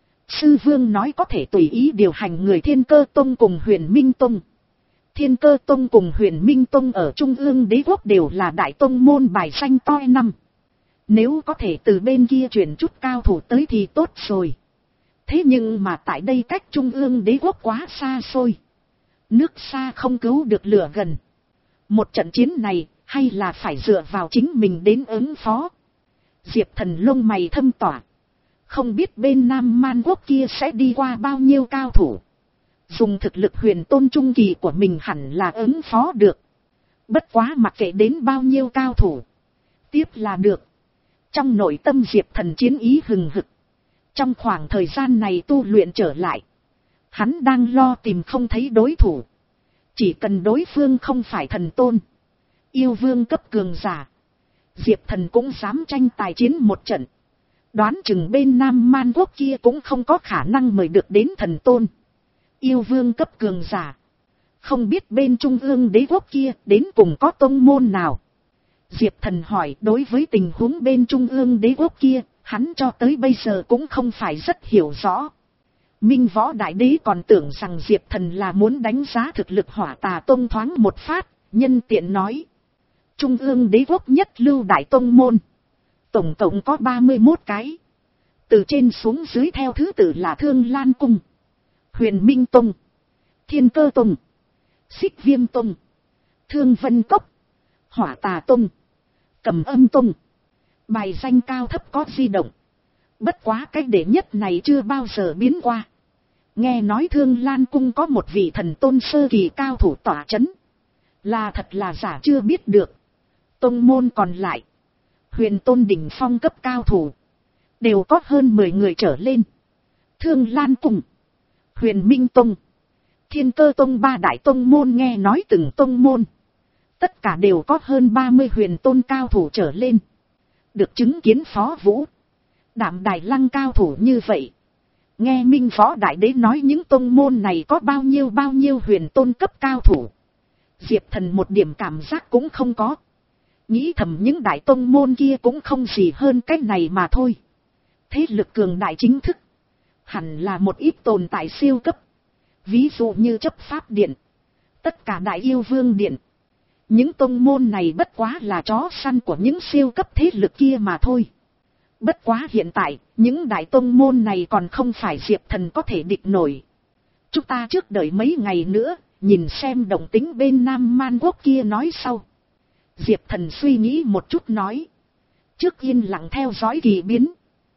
Sư vương nói có thể tùy ý điều hành người Thiên Cơ Tông cùng Huyền Minh Tông. Thiên Cơ Tông cùng Huyền Minh Tông ở Trung ương Đế Quốc đều là đại tông môn bài danh toi năm. Nếu có thể từ bên kia chuyển chút cao thủ tới thì tốt rồi. Thế nhưng mà tại đây cách Trung ương Đế Quốc quá xa xôi. Nước xa không cứu được lửa gần. Một trận chiến này hay là phải dựa vào chính mình đến ứng phó. Diệp Thần lông mày thâm tỏa. Không biết bên Nam Man Quốc kia sẽ đi qua bao nhiêu cao thủ. Dùng thực lực huyền tôn trung kỳ của mình hẳn là ứng phó được. Bất quá mặc kệ đến bao nhiêu cao thủ. Tiếp là được. Trong nội tâm Diệp Thần chiến ý hừng hực. Trong khoảng thời gian này tu luyện trở lại. Hắn đang lo tìm không thấy đối thủ. Chỉ cần đối phương không phải thần tôn, yêu vương cấp cường giả, Diệp Thần cũng dám tranh tài chiến một trận. Đoán chừng bên Nam Man Quốc kia cũng không có khả năng mời được đến thần tôn, yêu vương cấp cường giả. Không biết bên Trung ương Đế Quốc kia đến cùng có tông môn nào. Diệp Thần hỏi. Đối với tình huống bên Trung ương Đế Quốc kia, hắn cho tới bây giờ cũng không phải rất hiểu rõ. Minh Võ Đại Đế còn tưởng rằng Diệp Thần là muốn đánh giá thực lực Hỏa Tà Tông thoáng một phát, nhân tiện nói. Trung ương Đế Quốc nhất lưu đại tông môn. Tổng cộng có ba mươi mốt cái. Từ trên xuống dưới theo thứ tự là Thương Lan Cung, Huyền Minh Tông, Thiên Cơ Tông, Xích Viêm Tông, Thương Vân Cốc, Hỏa Tà Tông, Cầm Âm Tông. Bài danh cao thấp có di động. Bất quá cái đệ nhất này chưa bao giờ biến qua. Nghe nói Thương Lan Cung có một vị thần tôn sơ kỳ cao thủ tỏa chấn. Là thật là giả chưa biết được. Tông môn còn lại, huyền tôn đỉnh phong cấp cao thủ, đều có hơn mười người trở lên. Thương Lan Cung, Huyền Minh Tông, Thiên Cơ Tông ba đại tông môn nghe nói từng tông môn. Tất cả đều có hơn ba mươi huyền tôn cao thủ trở lên. Được chứng kiến Phó Vũ, Đạm Đài Lăng cao thủ như vậy. Nghe Minh Võ Đại Đế nói những tông môn này có bao nhiêu bao nhiêu huyền tôn cấp cao thủ. Diệp Thần một điểm cảm giác cũng không có. Nghĩ thầm những đại tông môn kia cũng không gì hơn cái này mà thôi. Thế lực cường đại chính thức hẳn là một ít tồn tại siêu cấp. Ví dụ như chấp pháp điện, tất cả đại yêu vương điện. Những tông môn này bất quá là chó săn của những siêu cấp thế lực kia mà thôi. Bất quá hiện tại, những đại tông môn này còn không phải Diệp Thần có thể địch nổi. Chúng ta trước đợi mấy ngày nữa, nhìn xem động tính bên Nam Man Quốc kia nói sau. Diệp Thần suy nghĩ một chút nói. Trước yên lặng theo dõi kỳ biến.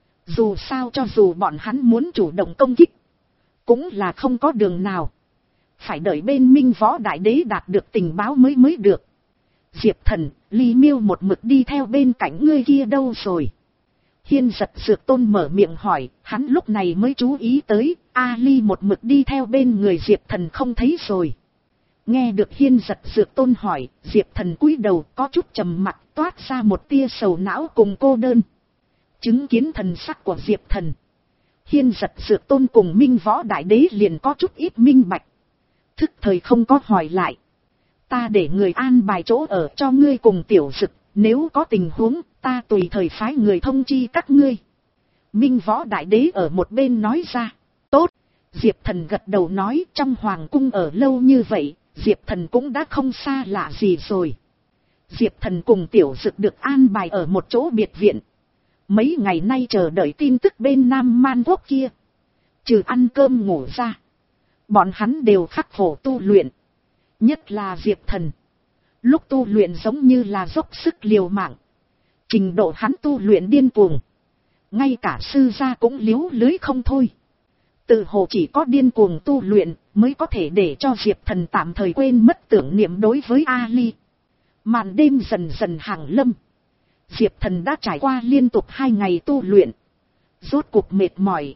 Dù sao cho dù bọn hắn muốn chủ động công kích, cũng là không có đường nào. Phải đợi bên Minh Võ Đại Đế đạt được tình báo mới mới được. Diệp Thần, Ly Miêu một mực đi theo bên cạnh ngươi kia đâu rồi? Hiên Giật Dược Tôn mở miệng hỏi, hắn lúc này mới chú ý tới, Ali một mực đi theo bên người Diệp Thần không thấy rồi. Nghe được Hiên Giật Dược Tôn hỏi, Diệp Thần cúi đầu có chút trầm mặc, toát ra một tia sầu não cùng cô đơn. Chứng kiến thần sắc của Diệp Thần, Hiên Giật Dược Tôn cùng Minh Võ Đại Đế liền có chút ít minh bạch. Thức thời không có hỏi lại. Ta để người an bài chỗ ở cho ngươi cùng Tiểu Dực, nếu có tình huống, ta tùy thời phái người thông chi các ngươi. Minh Võ Đại Đế ở một bên nói ra. Tốt. Diệp Thần gật đầu nói, trong hoàng cung ở lâu như vậy, Diệp Thần cũng đã không xa lạ gì rồi. Diệp Thần cùng Tiểu Dực được an bài ở một chỗ biệt viện. Mấy ngày nay chờ đợi tin tức bên Nam Man Quốc kia. Trừ ăn cơm ngủ ra, bọn hắn đều khắc khổ tu luyện. Nhất là Diệp Thần, lúc tu luyện giống như là dốc sức liều mạng. Trình độ hắn tu luyện điên cuồng, ngay cả sư gia cũng liếu lưới không thôi. Tự hồ chỉ có điên cuồng tu luyện mới có thể để cho Diệp Thần tạm thời quên mất tưởng niệm đối với Ali. Màn đêm dần dần hàng lâm. Diệp Thần đã trải qua liên tục hai ngày tu luyện, rốt cuộc mệt mỏi,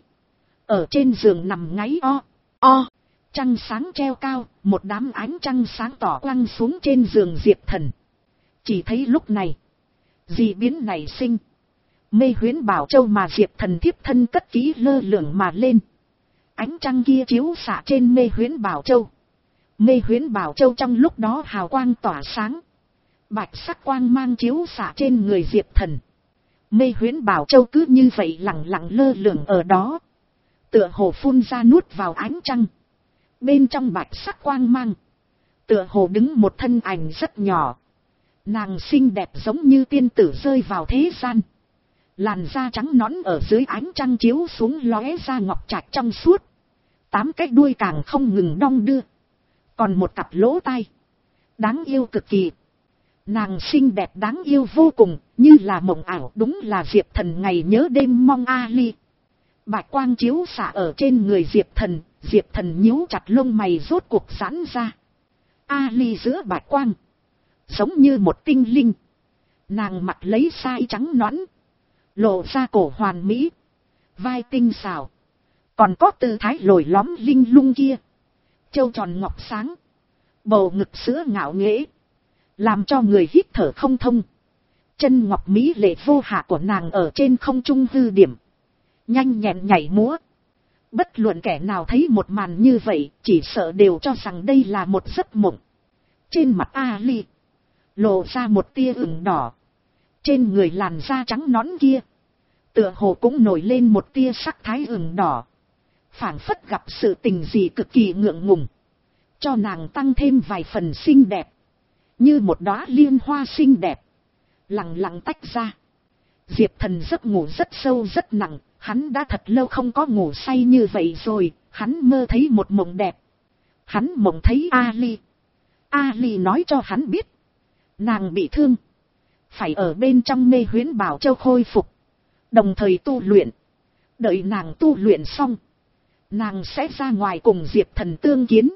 ở trên giường nằm ngáy o, o. Trăng sáng treo cao, một đám ánh trăng sáng tỏ quăng xuống trên giường Diệp Thần. Chỉ thấy lúc này, dị biến nảy sinh. Mê Huyễn Bảo Châu mà Diệp Thần thiếp thân cất kỹ lơ lửng mà lên. Ánh trăng kia chiếu xạ trên Mê Huyễn Bảo Châu. Mê Huyễn Bảo Châu trong lúc đó hào quang tỏa sáng. Bạch sắc quang mang chiếu xạ trên người Diệp Thần. Mê Huyễn Bảo Châu cứ như vậy lặng lặng lơ lửng ở đó. Tựa hồ phun ra nuốt vào ánh trăng. Bên trong bạch sắc quang mang, tựa hồ đứng một thân ảnh rất nhỏ. Nàng xinh đẹp giống như tiên tử rơi vào thế gian. Làn da trắng nõn ở dưới ánh trăng chiếu xuống lóe ra ngọc trạch trong suốt. Tám cái đuôi càng không ngừng đong đưa. Còn một cặp lỗ tai, đáng yêu cực kỳ. Nàng xinh đẹp đáng yêu vô cùng, như là mộng ảo, đúng là Diệp Thần ngày nhớ đêm mong Ali. Bạch quang chiếu xạ ở trên người Diệp Thần, Diệp Thần nhíu chặt lông mày rốt cuộc giãn ra. Ali giữa bạch quang, giống như một tinh linh. Nàng mặt lấy sai trắng nõn, lộ ra cổ hoàn mỹ, vai tinh xảo, còn có tư thái lồi lõm linh lung kia. Châu tròn ngọc sáng, bầu ngực sữa ngạo nghễ, làm cho người hít thở không thông. Chân ngọc mỹ lệ vô hạ của nàng ở trên không trung hư điểm, nhanh nhẹn nhảy múa. Bất luận kẻ nào thấy một màn như vậy, chỉ sợ đều cho rằng đây là một giấc mộng. Trên mặt Ali, lộ ra một tia ửng đỏ. Trên người làn da trắng nõn kia, tựa hồ cũng nổi lên một tia sắc thái ửng đỏ. Phảng phất gặp sự tình gì cực kỳ ngượng ngùng, cho nàng tăng thêm vài phần xinh đẹp. Như một đóa liên hoa xinh đẹp, lặng lặng tách ra. Diệp Thần giấc ngủ rất sâu rất nặng, hắn đã thật lâu không có ngủ say như vậy rồi, hắn mơ thấy một mộng đẹp. Hắn mộng thấy Ali. Ali nói cho hắn biết, nàng bị thương, phải ở bên trong Mê Huyễn Bảo Châu khôi phục, đồng thời tu luyện. Đợi nàng tu luyện xong, nàng sẽ ra ngoài cùng Diệp Thần tương kiến.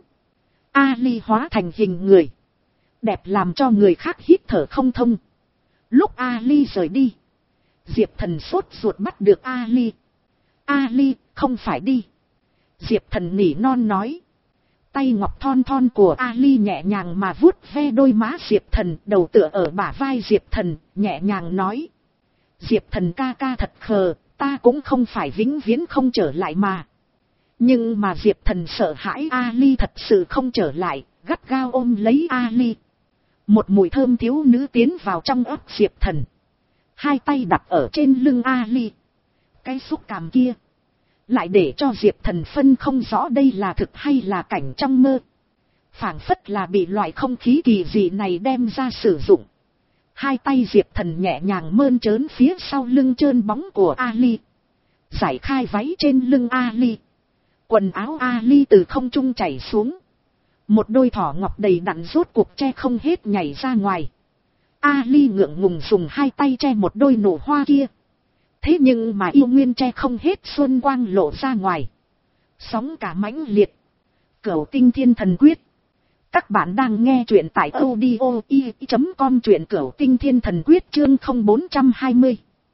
Ali hóa thành hình người, đẹp làm cho người khác hít thở không thông. Lúc Ali rời đi, Diệp Thần sốt ruột bắt được Ali. Ali, không phải đi. Diệp Thần nỉ non nói. Tay ngọc thon thon của Ali nhẹ nhàng mà vuốt ve đôi má Diệp Thần, đầu tựa ở bả vai Diệp Thần, nhẹ nhàng nói. Diệp Thần ca ca thật khờ, ta cũng không phải vĩnh viễn không trở lại mà. Nhưng mà Diệp Thần sợ hãi Ali thật sự không trở lại, gắt gao ôm lấy Ali. Một mùi thơm thiếu nữ tiến vào trong óc Diệp Thần. Hai tay đặt ở trên lưng Ali. Cái xúc cảm kia, lại để cho Diệp Thần phân không rõ đây là thực hay là cảnh trong mơ. Phảng phất là bị loại không khí kỳ dị này đem ra sử dụng. Hai tay Diệp Thần nhẹ nhàng mơn trớn phía sau lưng trơn bóng của Ali. Giải khai váy trên lưng Ali. Quần áo Ali từ không trung chảy xuống. Một đôi thỏ ngọc đầy đặn rốt cuộc che không hết nhảy ra ngoài. Ali ngượng ngùng dùng hai tay che một đôi nụ hoa kia. Thế nhưng mà yêu nguyên che không hết xuân quang lộ ra ngoài. Sóng cả mãnh liệt. Cửu Tinh Thiên Thần Quyết. Các bạn đang nghe truyện tại audio i chấm com, truyện Cửu Tinh Thiên Thần Quyết chương không bốn trăm hai mươi.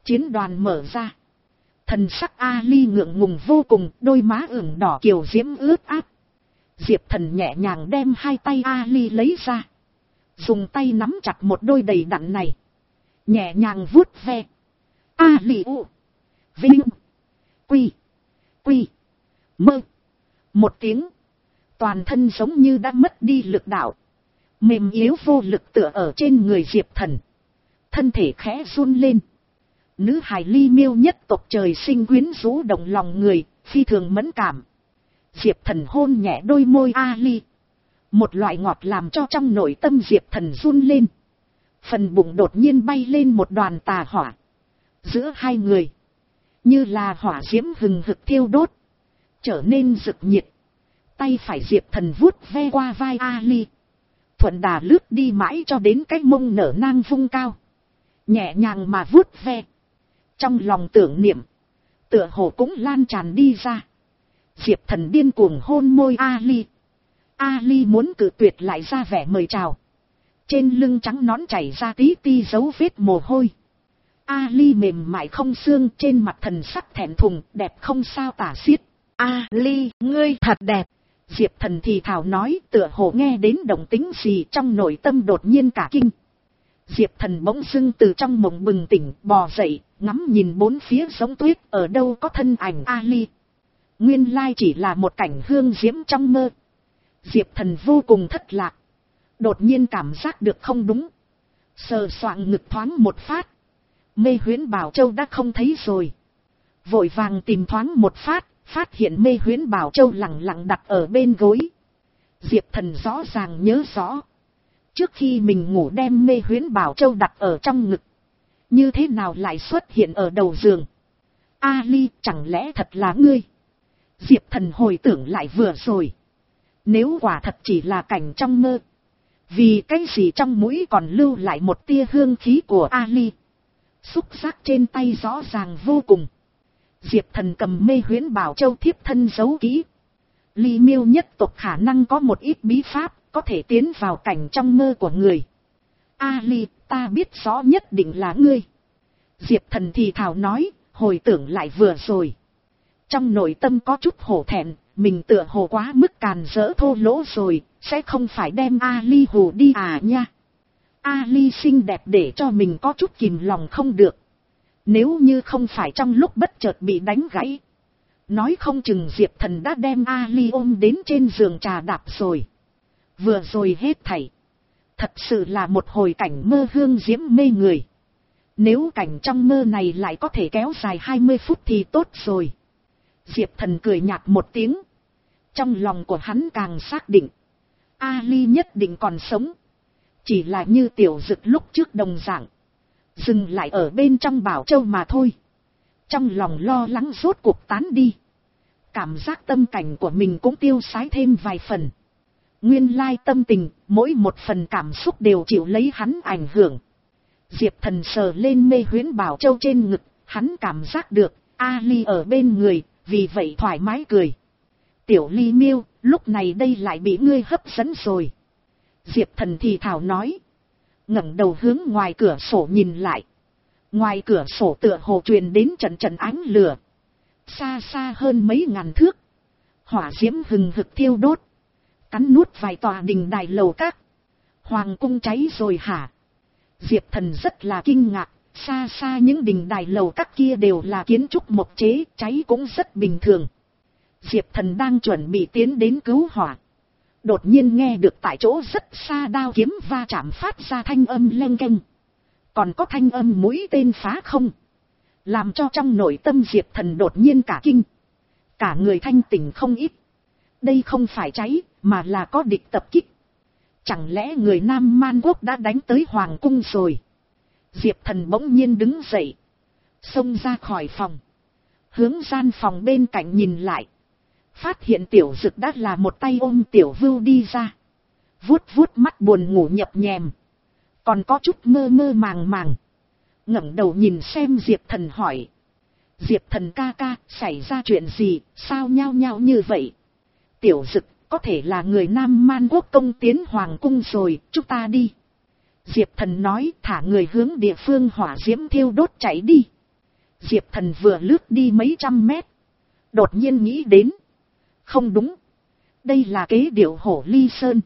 chiến đoàn mở ra. Thần sắc Ali ngượng ngùng vô cùng, đôi má ửng đỏ kiều diễm ướt át. Diệp Thần nhẹ nhàng đem hai tay Ali lấy ra. Dùng tay nắm chặt một đôi đầy đặn này. Nhẹ nhàng vuốt ve. Ali u. Vinh. Quy. Quy. Mơ. Một tiếng. Toàn thân giống như đã mất đi lực đạo. Mềm yếu vô lực tựa ở trên người Diệp Thần. Thân thể khẽ run lên. Nữ hài Ly Miêu nhất tộc trời sinh quyến rũ động lòng người, phi thường mẫn cảm. Diệp Thần hôn nhẹ đôi môi Ali. Một loại ngọt làm cho trong nội tâm Diệp Thần run lên. Phần bụng đột nhiên bay lên một đoàn tà hỏa. Giữa hai người, như là hỏa diễm hừng hực thiêu đốt, trở nên rực nhiệt. Tay phải Diệp Thần vuốt ve qua vai Ali. Thuận đà lướt đi mãi cho đến cái mông nở nang vung cao. Nhẹ nhàng mà vuốt ve. Trong lòng tưởng niệm, tựa hồ cũng lan tràn đi ra. Diệp Thần điên cuồng hôn môi Ali. Ali muốn cự tuyệt lại ra vẻ mời chào. Trên lưng trắng nõn chảy ra tí ti dấu vết mồ hôi. Ali mềm mại không xương, trên mặt thần sắc thẹn thùng, đẹp không sao tả xiết. Ali, ngươi thật đẹp. Diệp Thần thì thào nói, tựa hồ nghe đến động tĩnh gì trong nội tâm đột nhiên cả kinh. Diệp Thần bỗng dưng từ trong mộng bừng tỉnh, bò dậy, ngắm nhìn bốn phía giống tuyết, ở đâu có thân ảnh Ali. Nguyên lai chỉ là một cảnh hương diễm trong mơ. Diệp Thần vô cùng thất lạc. Đột nhiên cảm giác được không đúng. Sờ soạng ngực thoáng một phát. Mê Huyễn Bảo Châu đã không thấy rồi. Vội vàng tìm thoáng một phát, phát hiện Mê Huyễn Bảo Châu lẳng lặng đặt ở bên gối. Diệp Thần rõ ràng nhớ rõ. Trước khi mình ngủ đem Mê Huyễn Bảo Châu đặt ở trong ngực. Như thế nào lại xuất hiện ở đầu giường? Ali, chẳng lẽ thật là ngươi? Diệp Thần hồi tưởng lại vừa rồi. Nếu quả thật chỉ là cảnh trong mơ. Vì cái gì trong mũi còn lưu lại một tia hương khí của Ali? Xúc giác trên tay rõ ràng vô cùng. Diệp Thần cầm Mê Huyễn Bảo Châu thiếp thân giấu kỹ. Ly Miêu nhất tộc khả năng có một ít bí pháp, có thể tiến vào cảnh trong mơ của người. Ali, ta biết rõ nhất định là ngươi. Diệp Thần thì thào nói, hồi tưởng lại vừa rồi. Trong nội tâm có chút hổ thẹn, mình tựa hồ quá mức càn rỡ thô lỗ rồi, sẽ không phải đem Ali hù đi à nha. Ali xinh đẹp để cho mình có chút kìm lòng không được. Nếu như không phải trong lúc bất chợt bị đánh gãy, nói không chừng Diệp Thần đã đem Ali ôm đến trên giường trà đạp rồi. Vừa rồi hết thảy. Thật sự là một hồi cảnh mơ hương diễm mê người. Nếu cảnh trong mơ này lại có thể kéo dài hai mươi phút thì tốt rồi. Diệp Thần cười nhạt một tiếng. Trong lòng của hắn càng xác định. Ali nhất định còn sống. Chỉ là như Tiểu Dực lúc trước đồng dạng. Dừng lại ở bên trong Bảo Châu mà thôi. Trong lòng lo lắng rốt cuộc tán đi. Cảm giác tâm cảnh của mình cũng tiêu sái thêm vài phần. Nguyên lai tâm tình, mỗi một phần cảm xúc đều chịu lấy hắn ảnh hưởng. Diệp Thần sờ lên Mê Huyễn Bảo Châu trên ngực, hắn cảm giác được, Ali ở bên người, vì vậy thoải mái cười. Tiểu Ly Miêu, lúc này đây lại bị ngươi hấp dẫn rồi. Diệp Thần thì thào nói. Ngẩng đầu hướng ngoài cửa sổ nhìn lại. Ngoài cửa sổ tựa hồ truyền đến trận trận ánh lửa. Xa xa hơn mấy ngàn thước. Hỏa diễm hừng hực thiêu đốt. Cắn nuốt vài tòa đình đài lầu các. Hoàng cung cháy rồi hả? Diệp Thần rất là kinh ngạc. Xa xa những đình đài lầu các kia đều là kiến trúc mộc chế, cháy cũng rất bình thường. Diệp Thần đang chuẩn bị tiến đến cứu hỏa. Đột nhiên nghe được tại chỗ rất xa đao kiếm va chạm phát ra thanh âm leng keng. Còn có thanh âm mũi tên phá không. Làm cho trong nội tâm Diệp Thần đột nhiên cả kinh. Cả người thanh tỉnh không ít. Đây không phải cháy, mà là có địch tập kích. Chẳng lẽ người Nam Man Quốc đã đánh tới Hoàng cung rồi? Diệp Thần bỗng nhiên đứng dậy. Xông ra khỏi phòng. Hướng gian phòng bên cạnh nhìn lại. Phát hiện Tiểu Dực đã là một tay ôm Tiểu Vưu đi ra. Vuốt vuốt mắt buồn ngủ nhập nhèm. Còn có chút mơ mơ màng màng. Ngẩng đầu nhìn xem Diệp Thần hỏi. Diệp Thần ca ca, xảy ra chuyện gì, sao nhao nhao như vậy? Tiểu Dực, có thể là người Nam Man Quốc công tiến Hoàng cung rồi, chúng ta đi. Diệp Thần nói, thả người hướng địa phương hỏa diễm thiêu đốt chạy đi. Diệp Thần vừa lướt đi mấy trăm mét, đột nhiên nghĩ đến, không đúng, đây là kế điệu hổ ly sơn.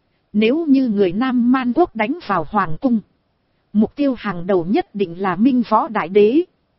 Nếu như người Nam Man Quốc đánh vào hoàng cung, mục tiêu hàng đầu nhất định là Minh Võ Đại Đế,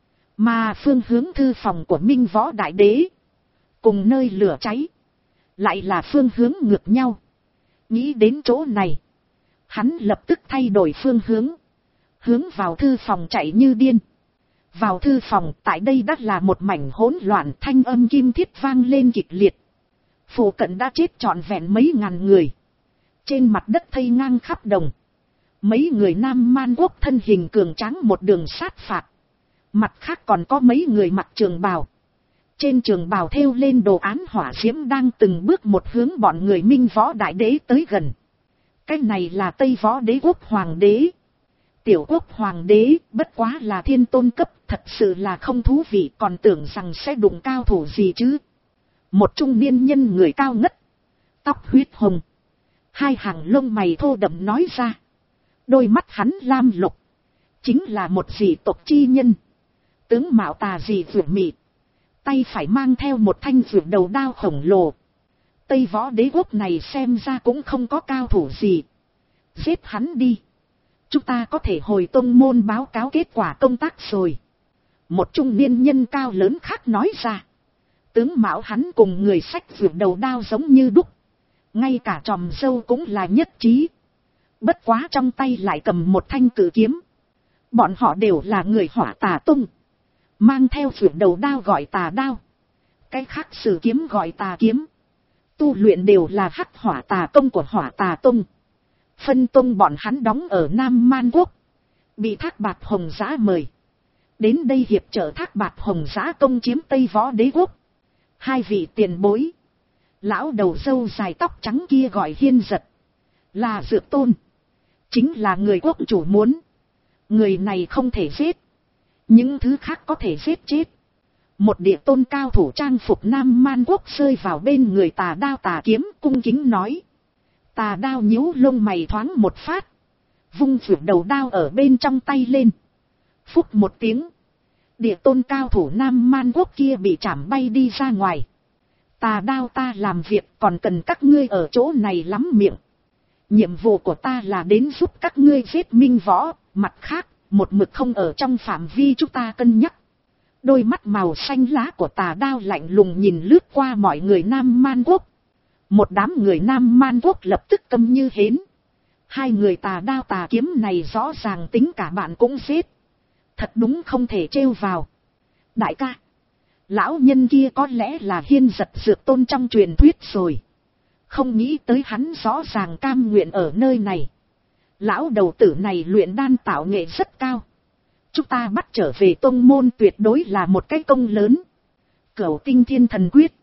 mà phương hướng thư phòng của Minh Võ Đại Đế cùng nơi lửa cháy lại là phương hướng ngược nhau. Nghĩ đến chỗ này, hắn lập tức thay đổi phương hướng, hướng vào thư phòng chạy như điên. Vào thư phòng, tại đây đã là một mảnh hỗn loạn, thanh âm kim thiết vang lên kịch liệt. Phủ cận đã chết trọn vẹn mấy ngàn người, trên mặt đất thây ngang khắp đồng. Mấy người Nam Man Quốc thân hình cường tráng một đường sát phạt, mặt khác còn có mấy người mặc trường bào, trên trường bào thêu lên đồ án hỏa diễm, đang từng bước một hướng bọn người Minh Võ Đại Đế tới gần. Cái này là Tây Võ Đế quốc hoàng đế. Tiểu quốc hoàng đế bất quá là thiên tôn cấp, thật sự là không thú vị, còn tưởng rằng sẽ đụng cao thủ gì chứ. Một trung niên nhân người cao ngất, tóc huyết hồng, hai hàng lông mày thô đậm nói ra. Đôi mắt hắn lam lục, chính là một dị tộc chi nhân, tướng mạo tà dị vượt mị, tay phải mang theo một thanh vượt đầu đao khổng lồ. Tây Võ Đế quốc này xem ra cũng không có cao thủ gì, giết hắn đi, chúng ta có thể hồi tông môn báo cáo kết quả công tác rồi. Một trung niên nhân cao lớn khác nói ra. Tướng mạo hắn cùng người sách vượt đầu đao giống như đúc, ngay cả tròm râu cũng là nhất trí, bất quá trong tay lại cầm một thanh cử kiếm. Bọn họ đều là người Hỏa Tà Tông, mang theo vượt đầu đao gọi Tà Đao, cái khác sử kiếm gọi Tà Kiếm. Tu luyện đều là hắc Hỏa Tà Công của Hỏa Tà Tông. Phân tông bọn hắn đóng ở Nam Man Quốc, bị Thác Bạt Hồng Giã mời đến đây hiệp trợ Thác Bạt Hồng Giã công chiếm Tây Võ Đế quốc. Hai vị tiền bối, lão đầu râu dài tóc trắng kia gọi Hiên Giật, là Dược Tôn, chính là người quốc chủ muốn. Người này không thể giết, những thứ khác có thể giết chết. Một địa tôn cao thủ trang phục Nam Man Quốc rơi vào bên người Tà Đao Tà Kiếm, cung kính nói. Tà Đao nhíu lông mày thoáng một phát, vung vượt đầu đao ở bên trong tay lên. Phúc một tiếng, địa tôn cao thủ Nam Man Quốc kia bị chảm bay đi ra ngoài. Tà Đao, ta làm việc còn cần các ngươi ở chỗ này lắm miệng. Nhiệm vụ của ta là đến giúp các ngươi giết Minh Võ, mặt khác, một mực không ở trong phạm vi chúng ta cân nhắc. Đôi mắt màu xanh lá của Tà Đao lạnh lùng nhìn lướt qua mọi người Nam Man Quốc. Một đám người Nam Man Quốc lập tức câm như hến. Hai người Tà Đao Tà Kiếm này rõ ràng tính cả bạn cũng giết, thật đúng không thể trêu vào. Đại ca, lão nhân kia có lẽ là Hiên Giật Dược Tôn trong truyền thuyết rồi. Không nghĩ tới hắn rõ ràng cam nguyện ở nơi này. Lão đầu tử này luyện đan tạo nghệ rất cao, chúng ta bắt trở về tông môn tuyệt đối là một cái công lớn. Cửu Tinh Thiên Thần Quyết,